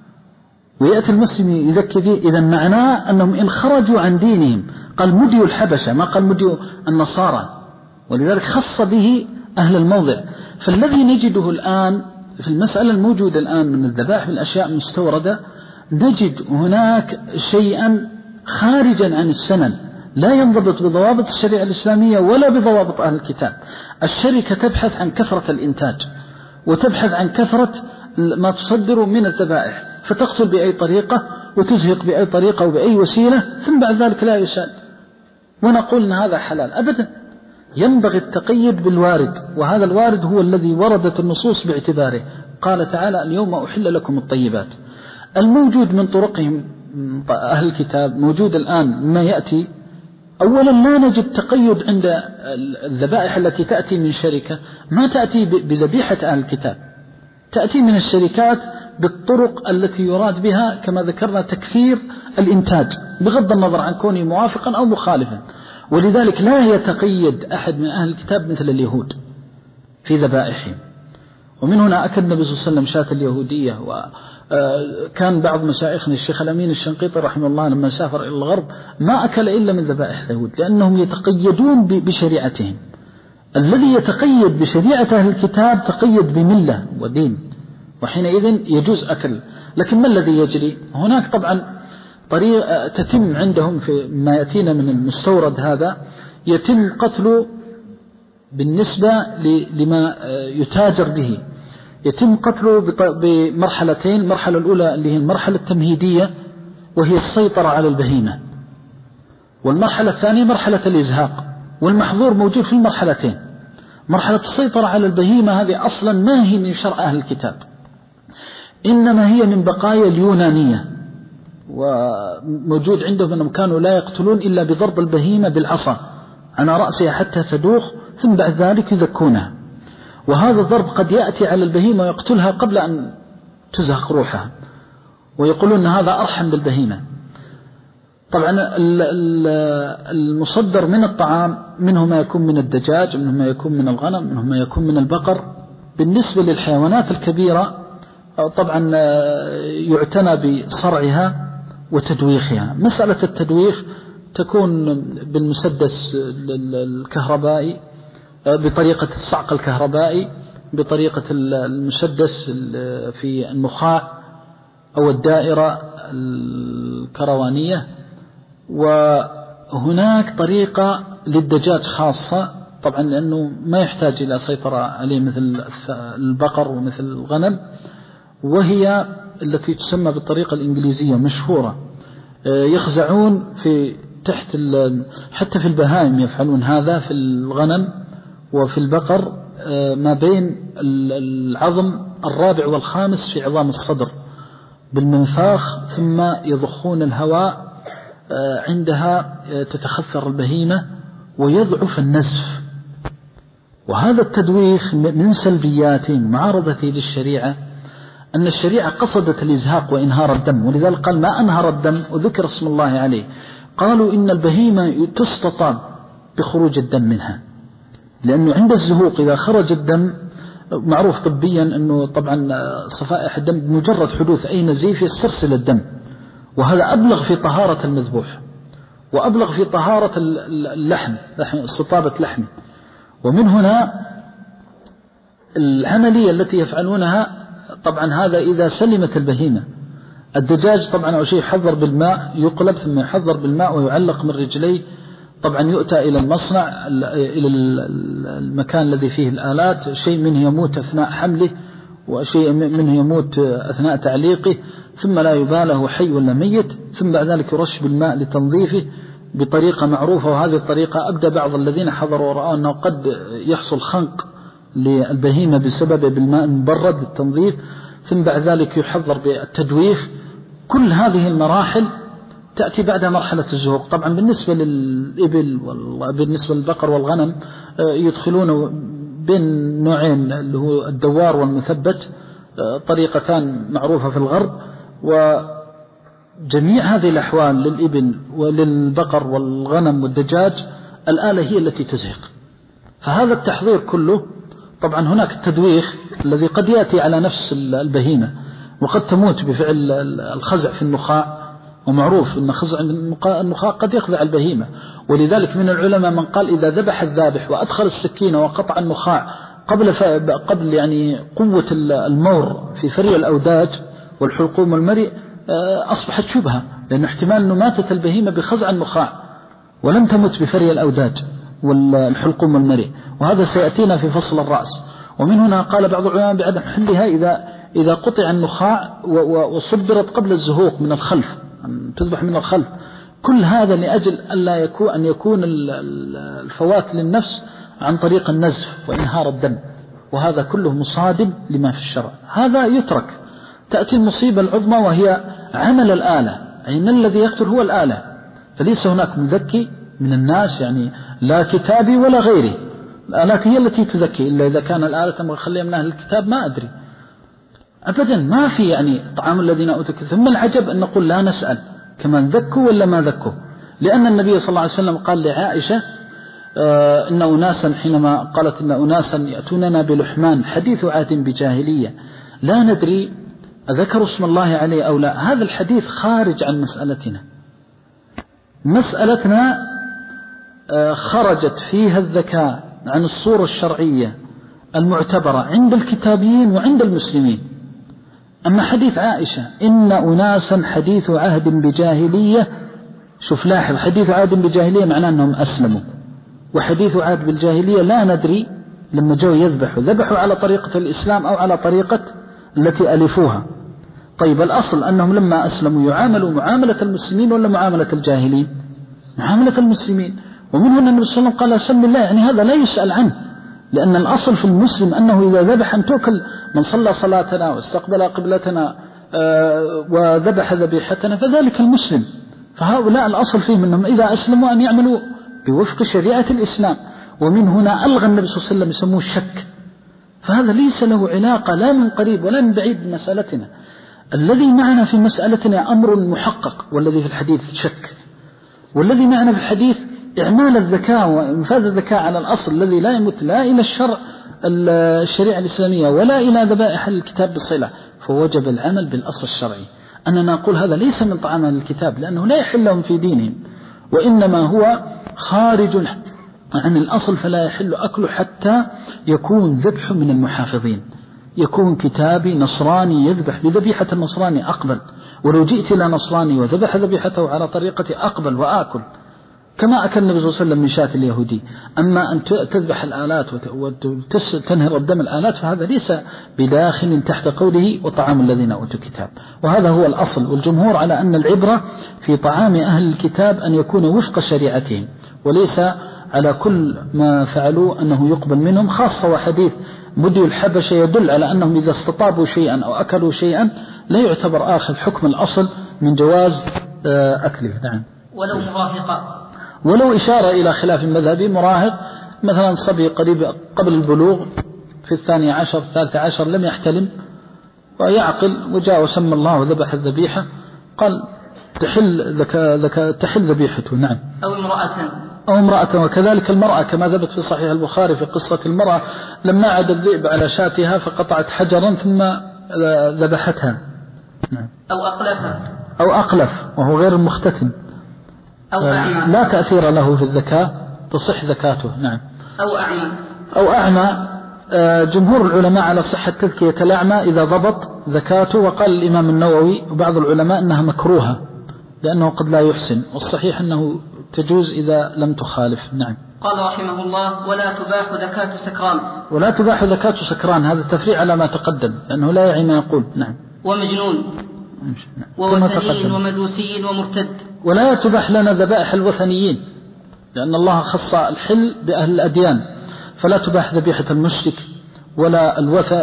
ويأتي المسلم يذكي به. إذا معناه أنهم إن خرجوا عن دينهم، قال مدي الحبشة، ما قال مدي النصارى، ولذلك خص به أهل الموضع. فالذي نجده الآن في المسألة الموجودة الآن من الذبائح بالأشياء المستوردة، نجد هناك شيئا خارجا عن السنن، لا ينضبط بضوابط الشريعة الإسلامية ولا بضوابط أهل الكتاب. الشركة تبحث عن كثرة الإنتاج، وتبحث عن كثرة ما تصدر من الذبائح، فتقتل بأي طريقة وتزهق بأي طريقة وبأي وسيلة، ثم بعد ذلك لا يسال ونقول إن هذا حلال. أبدا، ينبغي التقيد بالوارد، وهذا الوارد هو الذي وردت النصوص باعتباره. قال تعالى اليوم أحل لكم الطيبات. الموجود من طرقهم أهل الكتاب موجود الآن ما يأتي. أولا لا نجد تقيد عند الذبائح التي تأتي من شركة، ما تأتي بذبيحة أهل الكتاب، تأتي من الشركات بالطرق التي يراد بها كما ذكرنا تكثير الإنتاج، بغض النظر عن كونه موافقا أو مخالفا. ولذلك لا يتقيد أحد من أهل الكتاب مثل اليهود في ذبائحهم. ومن هنا أكد النبي صلى الله عليه وسلم شاة اليهودية. وكان بعض مشايخنا الشيخ الأمين الشنقيطي رحمه الله لما سافر إلى الغرب ما أكل إلا من ذبائح اليهود، لأنهم يتقيدون بشريعتهم. الذي يتقيد بشريعة أهل الكتاب تقيد بملة ودين، وحينئذ يجوز أكل. لكن ما الذي يجري هناك؟ طبعا طريقة تتم عندهم في ما يأتينا من المستورد هذا، يتم قتله بالنسبة لما يتاجر به، يتم قتله بمرحلتين. المرحلة الأولى اللي هي المرحلة التمهيدية، وهي السيطرة على البهيمة، والمرحلة الثانية مرحلة الإزهاق. والمحظور موجود في المرحلتين. مرحلة السيطرة على البهيمة هذه أصلا ما هي من شرع أهل الكتاب، إنما هي من بقايا اليونانية، وموجود عندهم أنهم كانوا لا يقتلون إلا بضرب البهيمة بالعصا على رأسها حتى تدوخ، ثم بعد ذلك يزكونها. وهذا الضرب قد يأتي على البهيمة ويقتلها قبل أن تزهق روحها، ويقولون أن هذا أرحم بالبهيمة. طبعا المصدر من الطعام منه ما يكون من الدجاج، منه ما يكون من الغنم، منه ما يكون من البقر. بالنسبة للحيوانات الكبيرة طبعا يعتنى بصرعها وتدويخها. مسألة التدويخ تكون بالمسدس الكهربائي، بطريقة الصعق الكهربائي، بطريقة المسدس في النخاع أو الدائرة الكروانية. وهناك طريقة للدجاج خاصة طبعا، لأنه ما يحتاج إلى سيطرة عليه مثل البقر ومثل الغنم، وهي التي تسمى بالطريقة الإنجليزية مشهورة. يخزعون في تحت حتى في البهائم يفعلون هذا، في الغنم وفي البقر ما بين العظم الرابع والخامس في عظام الصدر بالمنفاخ، ثم يضخون الهواء عندها تتخثر البهيمة ويضعف النزف. وهذا التدويخ من سلبياته معارضته للشريعة، أن الشريعة قصدت الإزهاق وإنهار الدم، ولذلك قال ما أنهر الدم وذكر اسم الله عليه. قالوا إن البهيمة تستطاب بخروج الدم منها، لأنه عند الزهوق إذا خرج الدم معروف طبيا أنه طبعا صفائح الدم بمجرد حدوث أي نزيف يسترسل الدم، وهذا أبلغ في طهارة المذبوح وأبلغ في طهارة اللحم، استطابة لحم. ومن هنا العملية التي يفعلونها طبعا هذا إذا سلمت البهيمة، الدجاج طبعا أول شيء يحضر بالماء، يقلب ثم يحضر بالماء ويعلق من رجليه. طبعا يؤتى إلى المصنع، إلى المكان الذي فيه الآلات، شيء منه يموت أثناء حمله وشيء منه يموت أثناء تعليقه، ثم لا يبالى هو حي ولا ميت، ثم بعد ذلك يرش بالماء لتنظيفه بطريقة معروفة. وهذه الطريقة أبدى بعض الذين حضروا ورأوا أنه قد يحصل خنق للبهيمة بسبب بالماء المبرد للتنظيف، ثم بعد ذلك يحضر بالتدويخ. كل هذه المراحل تأتي بعدها مرحلة الزهوق. طبعا بالنسبة للإبل وبالنسبة للبقر والغنم يدخلون بين نوعين اللي هو الدوار والمثبت، طريقتان معروفة في الغرب. وجميع هذه الأحوال للإبل وللبقر والغنم والدجاج الآلة هي التي تزهق. فهذا التحضير كله، طبعا هناك التدويخ الذي قد يأتي على نفس البهيمة وقد تموت بفعل الخزع في النخاع، ومعروف أن خزع النخاع قد يخزع البهيمة. ولذلك من العلماء من قال إذا ذبح الذابح وأدخل السكينة وقطع النخاع قبل قبل يعني قوة المور في فري الأوداج والحلقوم والمريء أصبحت شبهة، لأن احتمال أنه ماتت البهيمة بخزع النخاع ولم تمت بفري الأوداج والحلقوم والمريء، وهذا سيأتينا في فصل الرأس. ومن هنا قال بعض العلماء بعدم حلها إذا إذا قطع النخاع وصبرت قبل الزهوق من الخلف، تذبح من الخلف. كل هذا لأجل ألا يكون أن يكون الفوات للنفس عن طريق النزف وإنهار الدم، وهذا كله مصادم لما في الشرع. هذا يترك. تأتي المصيبة العظمى وهي عمل الآلة، أي أن الذي يقتل هو الآلة، فليس هناك مذكي من الناس، يعني لا كتابي ولا غيري. الآلات هي التي تذكي، إلا إذا كان الآلة مخلية من أهل الكتاب ما أدري أبدا، ما في يعني طعام الذين أوتوا الكتاب. ثم العجب أن نقول لا نسأل كمان ذكوا ولا ما ذكوا، لأن النبي صلى الله عليه وسلم قال لعائشة آه إن أناسا، حينما قالت إن أناسا يأتوننا بلحمان حديث عهد بجاهلية لا ندري أذكروا اسم الله عليه أو لا. هذا الحديث خارج عن مسألتنا. مسألتنا آه خرجت فيها الذكاء عن الصورة الشرعية المعتبرة عند الكتابيين وعند المسلمين. أما حديث عائشة إن أناسا حديث عهد بجاهلية، شوف لاحظ، حديث عهد بجاهلية معناه أنهم أسلموا، وحديث عهد بالجاهلية لا ندري لما جاءوا يذبحوا ذبحوا على طريقة الإسلام أو على طريقة التي ألفوها. طيب الأصل أنهم لما أسلموا يعاملوا معاملة المسلمين ولا معاملة الجاهلين؟ معاملة المسلمين. ومن هنا النبي صلى الله عليه وسلم قال سم الله، يعني هذا لا يسأل عنه، لأن الأصل في المسلم أنه إذا ذبح أن تؤكل. من صلى صلاتنا واستقبل قبلتنا وذبح ذبيحتنا فذلك المسلم. فهؤلاء الأصل فيهم أنهم إذا أسلموا أن يعملوا بوفق شريعة الإسلام. ومن هنا ألغى النبي صلى الله عليه وسلم يسموه الشك، فهذا ليس له علاقة لا من قريب ولا من بعيد بمسألتنا. الذي معنا في مسألتنا أمر محقق، والذي في الحديث شك، والذي معنا في الحديث إعمال الذكاء وإنفاذ الذكاء على الأصل الذي لا يمت لا إلى الشرع الشريعة الإسلامية ولا إلى ذبائح الكتاب بالصلة، فوجب العمل بالأصل الشرعي. أننا نقول هذا ليس من طعام الكتاب لأنه لا يحل لهم في دينهم، وإنما هو خارج عن الأصل فلا يحل أكله حتى يكون ذبح من المحافظين، يكون كتابي نصراني يذبح بذبيحة النصراني أقبل، ولو جئت إلى نصراني وذبح ذبيحته على طريقتي أقبل وآكل كما أكل النبي صلى الله عليه وسلم من شاة اليهودي. أما أن تذبح الآلات وتنهر الدم الآلات فهذا ليس بداخل تحت قوله وطعام الذين أوتوا الكتاب. وهذا هو الأصل، والجمهور على أن العبرة في طعام أهل الكتاب أن يكون وفق شريعتهم، وليس على كل ما فعلوا أنه يقبل منهم، خاصة وحديث مدي الحبشة يدل على أنهم إذا استطابوا شيئا أو أكلوا شيئا لا يعتبر آخر حكم الأصل من جواز أكله. نعم. ولو مراهقا، ولو إشارة إلى خلاف المذهبي، مراهق مثلا صبي قريب قبل البلوغ في الثاني عشر الثالث عشر لم يحتلم ويعقل وجاء وسمى الله وذبح الذبيحة، قال تحل ذكا ذكا تحل ذبيحته. نعم. أو امرأة أو امرأة وكذلك المرأة كما ثبت في صحيح البخاري في قصة المرأة لما عاد الذئب على شاتها فقطعت حجرا ثم ذبحتها. نعم. أو أقلف أو أقلف وهو غير المختتن، أو أعمى لا تأثير له في الذكاء تصح ذكاته. نعم. أو أعمى أو أعمى جمهور العلماء على صحة تذكية الأعمى إذا ضبط ذكاته، وقال الإمام النووي وبعض العلماء أنها مكروهة لأنه قد لا يحسن، والصحيح أنه تجوز إذا لم تخالف. نعم. قال رحمه الله: ولا تباح زكاة سكران. ولا تباح زكاة سكران، هذا تفريع على ما تقدم لأنه لا يعي ما يقول. نعم. ومجنون ووثني ومجوسي ومرتد. ولا تباح لنا ذبائح الوثنيين لأن الله خص الحل بأهل الأديان، فلا تباح ذبيحة المشرك ولا الوث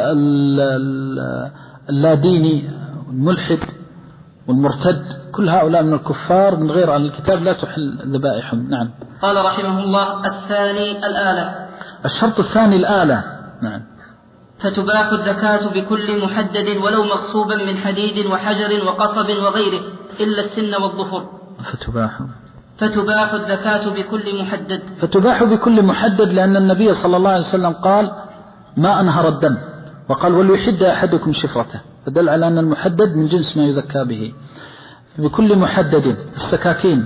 اللاديني والملحد والمرتد، كل هؤلاء من الكفار من غير عن الكتاب لا تحل ذبائحهم. نعم. قال رحمه الله: الثاني الآلة. الشرط الثاني الآلة. نعم. فتباح الزكاة بكل محدد ولو مغصوبا من حديد وحجر وقصب وغيره إلا السن والظفر. فتباح فتباح الزكاة بكل محدد. فتباح بكل محدد لأن النبي صلى الله عليه وسلم قال: ما أنهر الدم، وقال: وليحد أحدكم شفرته، فدل على أن المحدد من جنس ما يذكى به. بكل محدد. السكاكين،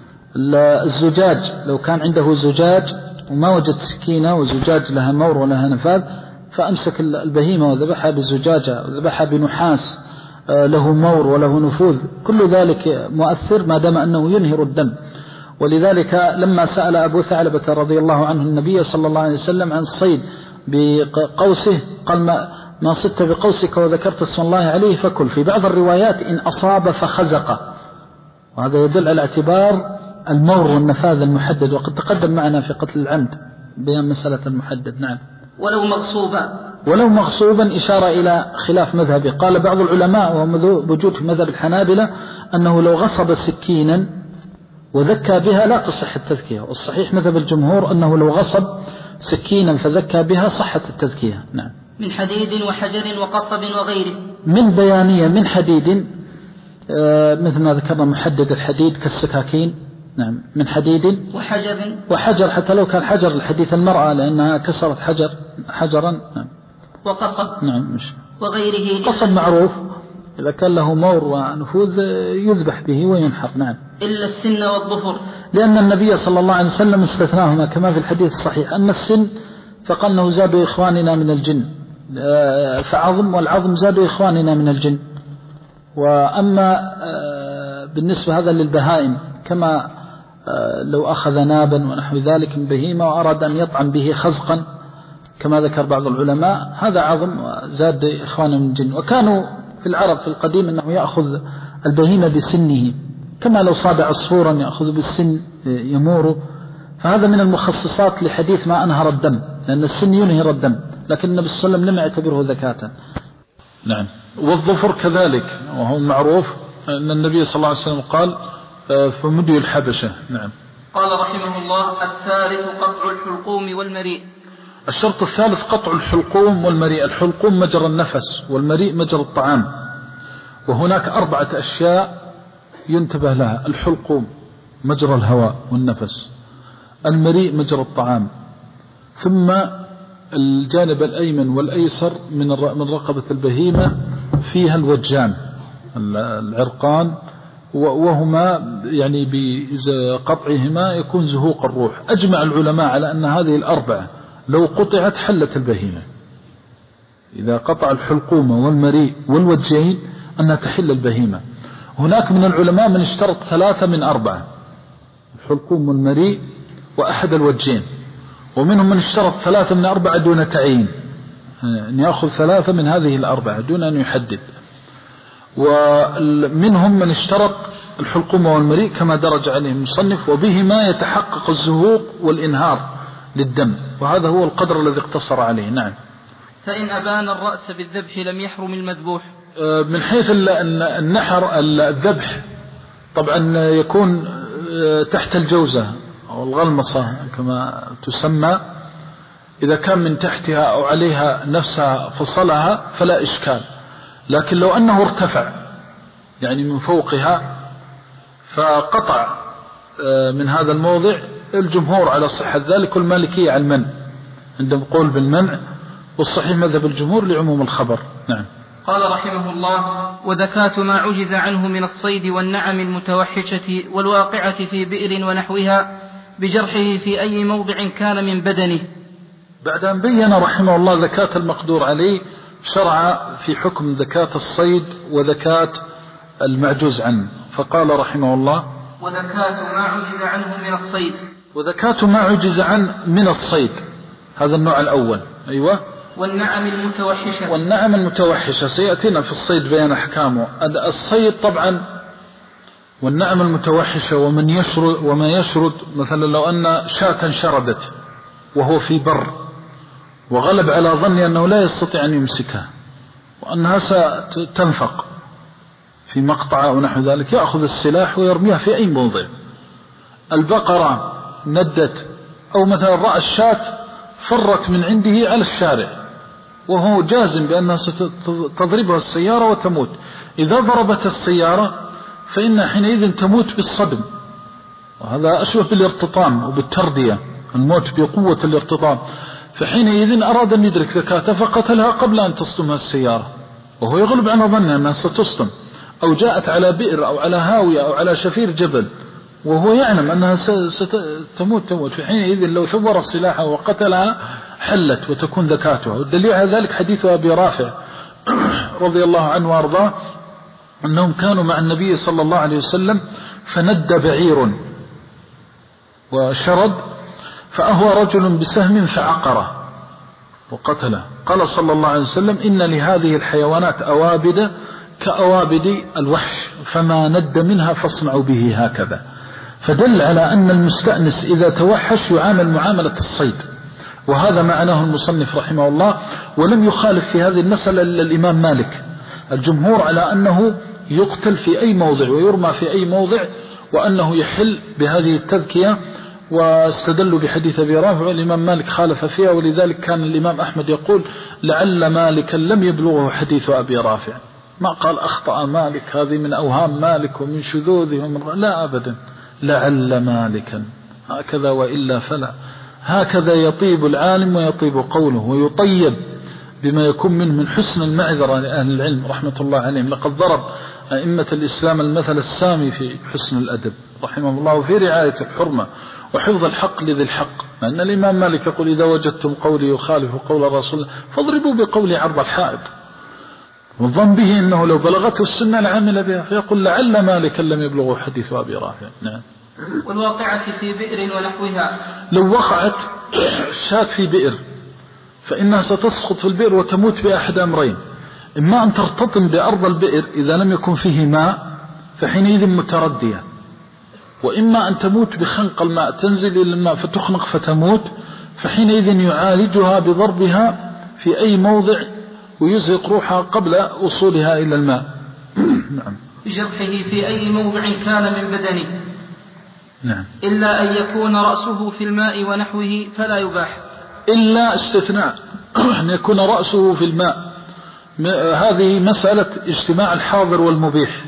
الزجاج، لو كان عنده زجاج وما وجد سكينة وزجاج لها مور ولها نفاذ فأمسك البهيمة وذبحها بزجاجة وذبحها بنحاس له مور وله نفوذ، كل ذلك مؤثر ما دام أنه ينهر الدم. ولذلك لما سأل أبو ثعلبة رضي الله عنه النبي صلى الله عليه وسلم عن الصيد بقوسه قال: ما, ما صدت بقوسك وذكرت اسم الله عليه فكل. في بعض الروايات إن أصاب فخزق، وهذا يدل على اعتبار المور والنفاذ المحدد، وقد تقدم معنا في قتل العمد بيان مسألة المحدد. نعم. ولو مغصوبا. ولو مغصوبا إشارة إلى خلاف مذهبه. قال بعض العلماء وهو موجود في مذهب الحنابلة أنه لو غصب سكينا وذكى بها لا تصح التذكية، والصحيح مذهب الجمهور أنه لو غصب سكينا فذكى بها صحت التذكية. نعم. من حديد وحجر وقصب وغيره. من بيانية من حديد، آه مثل ما ذكرنا محدد الحديد كالسكاكين. نعم. من حديد وحجر وحجر، حتى لو كان حجر الحديث المرأة لأنها كسرت حجر حجرا. نعم. وقصب. نعم. مش. وغيره. قصب معروف إذا كان له مور ونفوذ يذبح به وينحر. نعم. إلا السن والظفر، لأن النبي صلى الله عليه وسلم استثناهما كما في الحديث الصحيح. أما السن فقال أنه زادوا إخواننا من الجن، فعظم والعظم زادوا إخواننا من الجن. وأما بالنسبة هذا للبهائم كما لو أخذ نابا ونحو ذلك من بهيمة وأراد أن يطعم به خزقا كما ذكر بعض العلماء هذا عظم زاد إخواننا من الجن. وكانوا في العرب في القديم أنه يأخذ البهيمة بسنه، كما لو صاد عصفورا يأخذ بالسن يمور، فهذا من المخصصات لحديث ما أنهر الدم، لأن السن ينهر الدم، لكن النبي صلى الله عليه وسلم لم يعتبره ذكاة. نعم. والظفر كذلك، وهو معروف أن النبي صلى الله عليه وسلم قال: فمدي الحبشة. نعم. قال رحمه الله: الثالث قطع الحلقوم والمريء. الشرط الثالث قطع الحلقوم والمريء. الحلقوم مجرى النفس والمريء مجرى الطعام، وهناك أربعة أشياء ينتبه لها: الحلقوم مجرى الهواء والنفس، المريء مجرى الطعام، ثم الجانب الأيمن والأيسر من من رقبة البهيمة فيها الوجان العرقان، وهما يعني بقطعهما يكون زهوق الروح. أجمع العلماء على أن هذه الأربعة لو قطعت حلت البهيمة، إذا قطع الحلقوم والمريء والوجين أنها تحل البهيمة. هناك من العلماء من اشترط ثلاثة من أربعة: الحلقوم والمريء وأحد الوجين، ومنهم من اشترط ثلاثة من أربعة دون تعيين، أن يأخذ ثلاثة من هذه الأربعة دون أن يحدد. ومنهم من اشترط الحلقوم والمريء كما درج عليه المصنف، وبهما يتحقق الزهوق والإنهار للدم، وهذا هو القدر الذي اقتصر عليه. نعم. فإن أبان الرأس بالذبح لم يحرم المذبوح. من حيث النحر الذبح طبعا يكون تحت الجوزة أو الغلمصة كما تسمى، إذا كان من تحتها أو عليها نفسها فصلها فلا إشكال، لكن لو أنه ارتفع يعني من فوقها فقطع من هذا الموضع، الجمهور على صحة ذلك والمالكية على المنع، عندهم قول بالمنع، والصحيح مذهب الجمهور لعموم الخبر. نعم. قال رحمه الله: وذكاة ما عجز عنه من الصيد والنعم المتوحشة والواقعة في بئر ونحوها بجرحه في أي موضع كان من بدنه. بعد أن بين رحمه الله زكاة المقدور عليه شرع في حكم زكاة الصيد وزكاة المعجوز عنه، فقال رحمه الله: وزكاة ما عجز عنه من الصيد. وزكاة ما عجز عنه من الصيد، هذا النوع الأول. أيوة. والنعم المتوحشة. والنعم المتوحشة سيأتينا في الصيد بيان أحكامه. الصيد طبعا والنعم المتوحشة ومن يشرد وما يشرد، مثلا لو أن شاة شردت وهو في بر وغلب على ظني أنه لا يستطيع أن يمسكها وأنها ستنفق في مقطع أو نحو ذلك، يأخذ السلاح ويرميها في أي موضع. البقرة ندت، أو مثلا رأى الشاة فرت من عنده على الشارع وهو جازم بأنها ستضربها السيارة وتموت، إذا ضربت السيارة فإن حينئذ تموت بالصدم، وهذا أشبه بالارتطام وبالتردية، الموت بقوة الارتطام. فحينئذ أراد أن يدرك زكاته فقتلها قبل أن تصدمها السيارة وهو يغلب على ظنه أنها ستصدم، أو جاءت على بئر أو على هاوية أو على شفير جبل وهو يعلم أنها ستموت تموت، في حينئذ لو ثور السلاح وقتلها حلت وتكون زكاتها. والدليل على ذلك حديث أبي رافع رضي الله عنه وأرضاه أنهم كانوا مع النبي صلى الله عليه وسلم فند بعير وشرد، فأهوى رجل بسهم فعقره وقتله. قال صلى الله عليه وسلم: إن لهذه الحيوانات أوابد كأوابد الوحش، فما ند منها فاصنعوا به هكذا. فدل على أن المستأنس إذا توحش يعامل معاملة الصيد، وهذا معناه المصنف رحمه الله. ولم يخالف في هذه المسألة إلا الإمام مالك، الجمهور على أنه يقتل في أي موضع ويرمى في أي موضع، وأنه يحل بهذه التذكية، واستدلوا بحديث أبي رافع، والإمام مالك خالف فيها. ولذلك كان الإمام أحمد يقول: لعل مالكا لم يبلغه حديث أبي رافع، ما قال أخطأ مالك، هذه من أوهام مالك ومن شذوذه ومن... لا أبدا، لعل مالكا هكذا وإلا فلا. هكذا يطيب العالم ويطيب قوله ويطيب بما يكون منه من حسن المعذرة لأهل العلم رحمة الله عليهم. لقد ضرب أئمة الإسلام المثل السامي في حسن الأدب رحمه الله، وفي رعاية الحرمة وحفظ الحق لذي الحق. لأن الإمام مالك يقول: إذا وجدتم قولي يخالف قول الرسول فاضربوا بقولي عرض الحائط، والظن به أنه لو بلغته السنة لعمل بها. فيقول: لعل مالكا لم يبلغه حديث أبي رافع. نعم. والواقعة في بئر ونحوها، لو وقعت شاة في بئر فإنها ستسقط في البئر وتموت بأحد أمرين: إما أن ترتطم بأرض البئر إذا لم يكن فيه ماء فحينئذ متردية، وإما أن تموت بخنق الماء، تنزل إلى الماء فتخنق فتموت، فحينئذ يعالجها بضربها في أي موضع ويزهق روحها قبل وصولها إلى الماء. نعم. بجرحه في أي موضع كان من بدنه. نعم. إلا أن يكون رأسه في الماء ونحوه فلا يباح. إلا استثناء أن يكون رأسه في الماء، هذه مسألة اجتماع الحاضر والمبيح.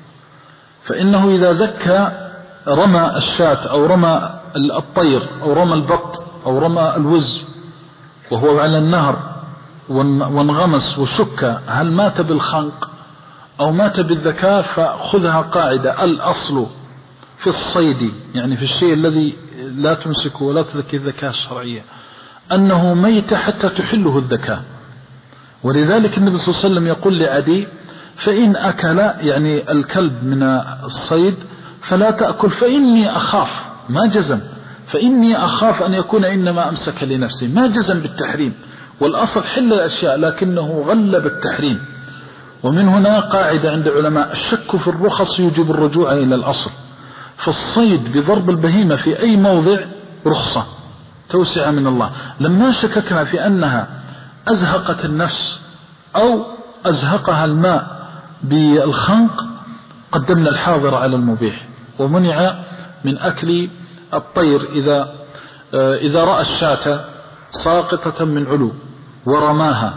فإنه إذا ذكى رمى الشاة أو رمى الطير أو رمى البط أو رمى الوز وهو على النهر وانغمس وشك، هل مات بالخنق أو مات بالذكاء؟ فخذها قاعدة: الأصل في الصيد، يعني في الشيء الذي لا تمسكه ولا تذكي الذكاء الشرعية، أنه ميت حتى تحله الذكاء. ولذلك النبي صلى الله عليه وسلم يقول لعدي: فإن أكل، يعني الكلب، من الصيد فلا تأكل، فإني أخاف، ما جزم، فإني أخاف أن يكون إنما أمسك لنفسه، ما جزم بالتحريم، والأصل حل الأشياء لكنه غلب التحريم. ومن هنا قاعدة عند علماء: الشك في الرخص يجب الرجوع إلى الأصل. فالصيد بضرب البهيمة في أي موضع رخصة توسع من الله. لما شككنا في أنها أزهقت النفس أو أزهقها الماء بالخنق قدمنا الحاضر على المبيح، ومنع من أكل الطير إذا إذا رأى الشاة ساقطة من علو ورماها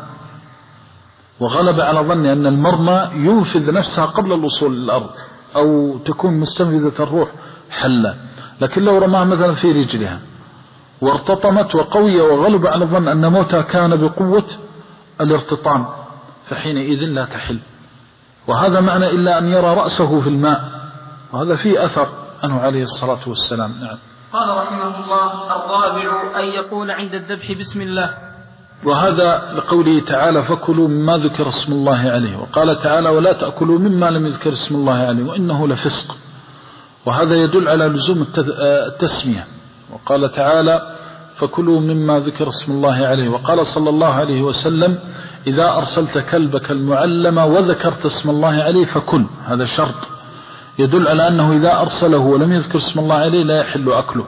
وغلب على ظن أن المرمى ينفذ نفسها قبل الوصول للأرض أو تكون مستنفذة الروح حلا. لكن لو رماها مثلا في رجلها وارتطمت وقوية وغلب على الظن أن موتها كان بقوة الارتطام فحينئذ لا تحل. وهذا معنى إلا أن يرى رأسه في الماء، وهذا فيه أثر عنه عليه الصلاة والسلام. نعم. قال رحمه الله: الرابع أن يقول عند الذبح بسم الله. وهذا لقوله تعالى: فكلوا مما ذكر اسم الله عليه. وقال تعالى: ولا تأكلوا مما لم يذكر اسم الله عليه وإنه لفسق. وهذا يدل على لزوم التسمية. وقال تعالى: فكلوا مما ذكر اسم الله عليه. وقال صلى الله عليه وسلم: إذا أرسلت كلبك المعلم وذكرت اسم الله عليه فكل. هذا شرط يدل على أنه إذا أرسله ولم يذكر اسم الله عليه لا يحل أكله.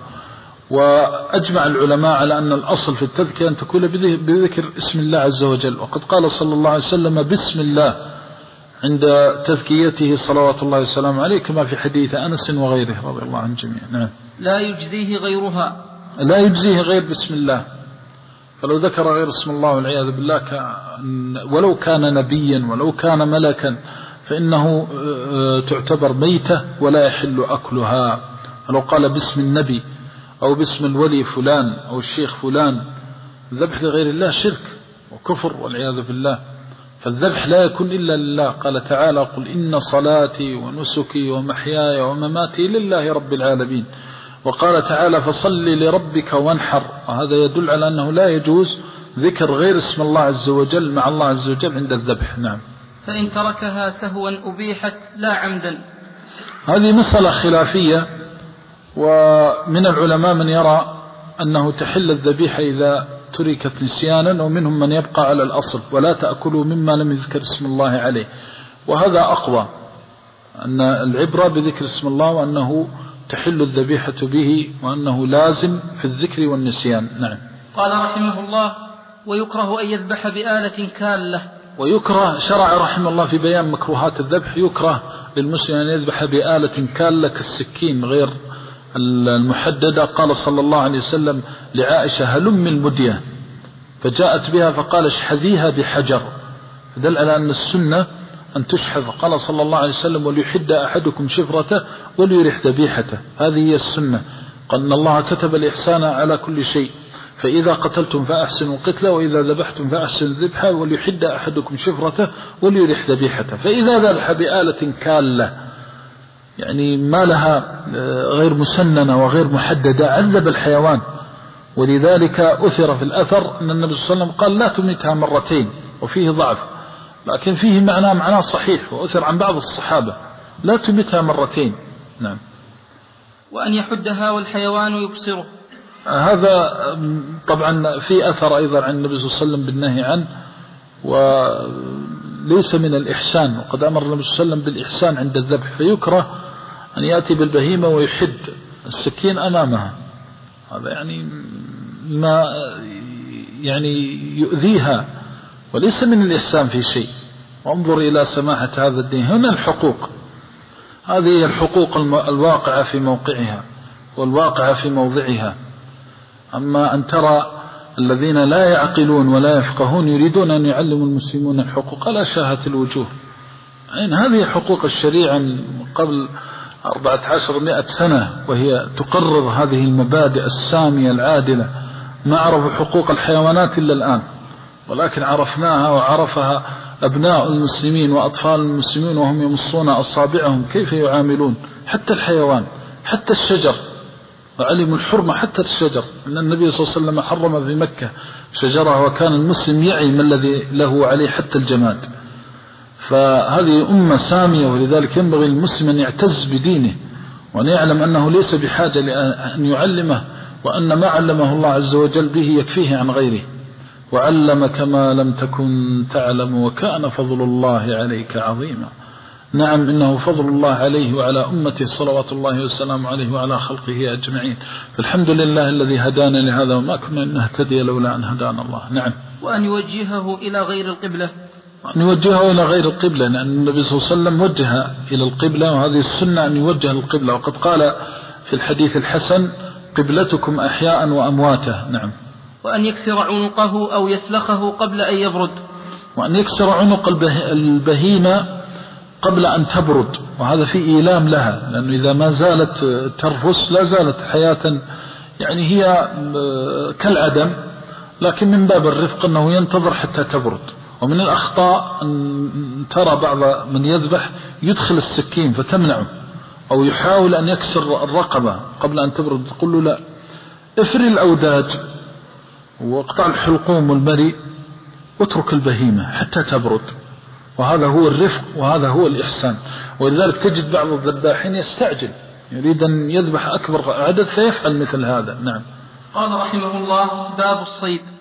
وأجمع العلماء على أن الأصل في التذكية أن تكون بذكر اسم الله عز وجل. وقد قال صلى الله عليه وسلم: بسم الله عند تذكيته صلوات الله وسلامه عليه، كما في حديث أنس وغيره رضي الله عن جميع. نعم. لا يجزيه غيرها. لا يجزيه غير بسم الله. فلو ذكر غير اسم الله والعياذ بالله ولو كان نبيا ولو كان ملكا فإنه تعتبر ميتة ولا يحل أكلها. فلو قال باسم النبي أو باسم الولي فلان أو الشيخ فلان، الذبح لغير الله شرك وكفر والعياذ بالله. فالذبح لا يكون إلا لله. قال تعالى: قل إن صلاتي ونسكي ومحياي ومماتي لله رب العالمين. وقال تعالى: فصل لربك وانحر. وهذا يدل على أنه لا يجوز ذكر غير اسم الله عز وجل مع الله عز وجل عند الذبح. نعم. فإن تركها سهوا أبيحت لا عمدا. هذه مسألة خلافية، ومن العلماء من يرى أنه تحل الذبيحة إذا تركت نسيانا، ومنهم من يبقى على الأصل: ولا تأكلوا مما لم يذكر اسم الله عليه. وهذا أقوى، أن العبرة بذكر اسم الله وأنه تحل الذبيحة به وأنه لازم في الذكر والنسيان. نعم. قال رحمه الله: ويكره أن يذبح بآلة كالة. ويكره، شرع رحمه الله في بيان مكروهات الذبح، يكره للمسلم أن يذبح بآلة كالة كالسكين غير المحددة. قال صلى الله عليه وسلم لعائشة: هلم المدية، فجاءت بها فقال: اشحذيها بحجر. فدل على أن السنة أن تشحذ. قال صلى الله عليه وسلم: وليحد أحدكم شفرته وليرح ذبيحته. هذه هي السنة. قال إن الله كتب الإحسان على كل شيء، فإذا قتلتم فأحسنوا القتلة وإذا ذبحتم فأحسنوا الذبحة وليحد أحدكم شفرته وليرح ذبيحته. فإذا ذبح بآلة كالة يعني ما لها غير مسننة وغير محددة عذب الحيوان. ولذلك أثر في الأثر أن النبي صلى الله عليه وسلم قال: لا تميتها مرتين، وفيه ضعف، لكن فيه معنى معنى صحيح، وأثر عن بعض الصحابة: لا تميتها مرتين. نعم. وأن يحدها والحيوان يبصره. هذا طبعا في أثر أيضا عن النبي صلى الله عليه وسلم بالنهي عنه، وليس من الإحسان. وقد أمر النبي صلى الله عليه وسلم بالإحسان عند الذبح، فيكره أن يأتي بالبهيمة ويحد السكين أمامها. هذا يعني ما يعني يؤذيها، وليس من الإحسان في شيء. وانظر إلى سماحة هذا الدين. هنا الحقوق، هذه الحقوق الواقعة في موقعها والواقعة في موضعها. أما أن ترى الذين لا يعقلون ولا يفقهون يريدون أن يعلموا المسلمون الحقوق لا شاهت الوجوه. يعني هذه حقوق الشريعة قبل أربعة عشر مئة سنة، وهي تقرر هذه المبادئ السامية العادلة. ما عرفوا حقوق الحيوانات إلا الآن، ولكن عرفناها وعرفها أبناء المسلمين وأطفال المسلمين وهم يمصون أصابعهم كيف يعاملون حتى الحيوان، حتى الشجر، وعلموا الحرمة حتى الشجر. أن النبي صلى الله عليه وسلم حرم في مكة شجرة، وكان المسلم يعي ما الذي له عليه حتى الجماد. فهذه أمة سامية، ولذلك ينبغي المسلم أن يعتز بدينه، وأن يعلم أنه ليس بحاجة لأن يعلمه، وأن ما علمه الله عز وجل به يكفيه عن غيره. وعلمك ما لم تكن تعلم وكان فضل الله عليك عظيما. نعم، إنه فضل الله عليه وعلى أمته صلوات الله والسلام عليه وعلى خلقه أجمعين. فالحمد لله الذي هدانا لهذا، وما كنا نهتدي لولا أن هدانا الله. نعم. وأن يوجهه إلى غير القبلة. أن يوجهه إلى غير القبلة، لأن النبي صلى الله عليه وسلم وجه إلى القبلة، وهذه السنة أن يوجه القبلة. وقد قال في الحديث الحسن: قبلتكم أحياء وأمواتا. نعم. وأن يكسر عنقه أو يسلخه قبل أن يبرد. وأن يكسر عنق البهيمة قبل أن تبرد، وهذا في إيلام لها، لأنه إذا ما زالت ترفس لا زالت حياة، يعني هي كالعدم، لكن من باب الرفق أنه ينتظر حتى تبرد. ومن الأخطاء أن ترى بعض من يذبح يدخل السكين فتمنعه، أو يحاول أن يكسر الرقبة قبل أن تبرد، تقول له لا، افري الأوداج واقطع الحلقوم والمري واترك البهيمة حتى تبرد. وهذا هو الرفق وهذا هو الإحسان. ولذلك تجد بعض الذباحين يستعجل، يريد أن يذبح أكبر عدد فيفعل مثل هذا. نعم. قال رحمه الله: باب الصيد.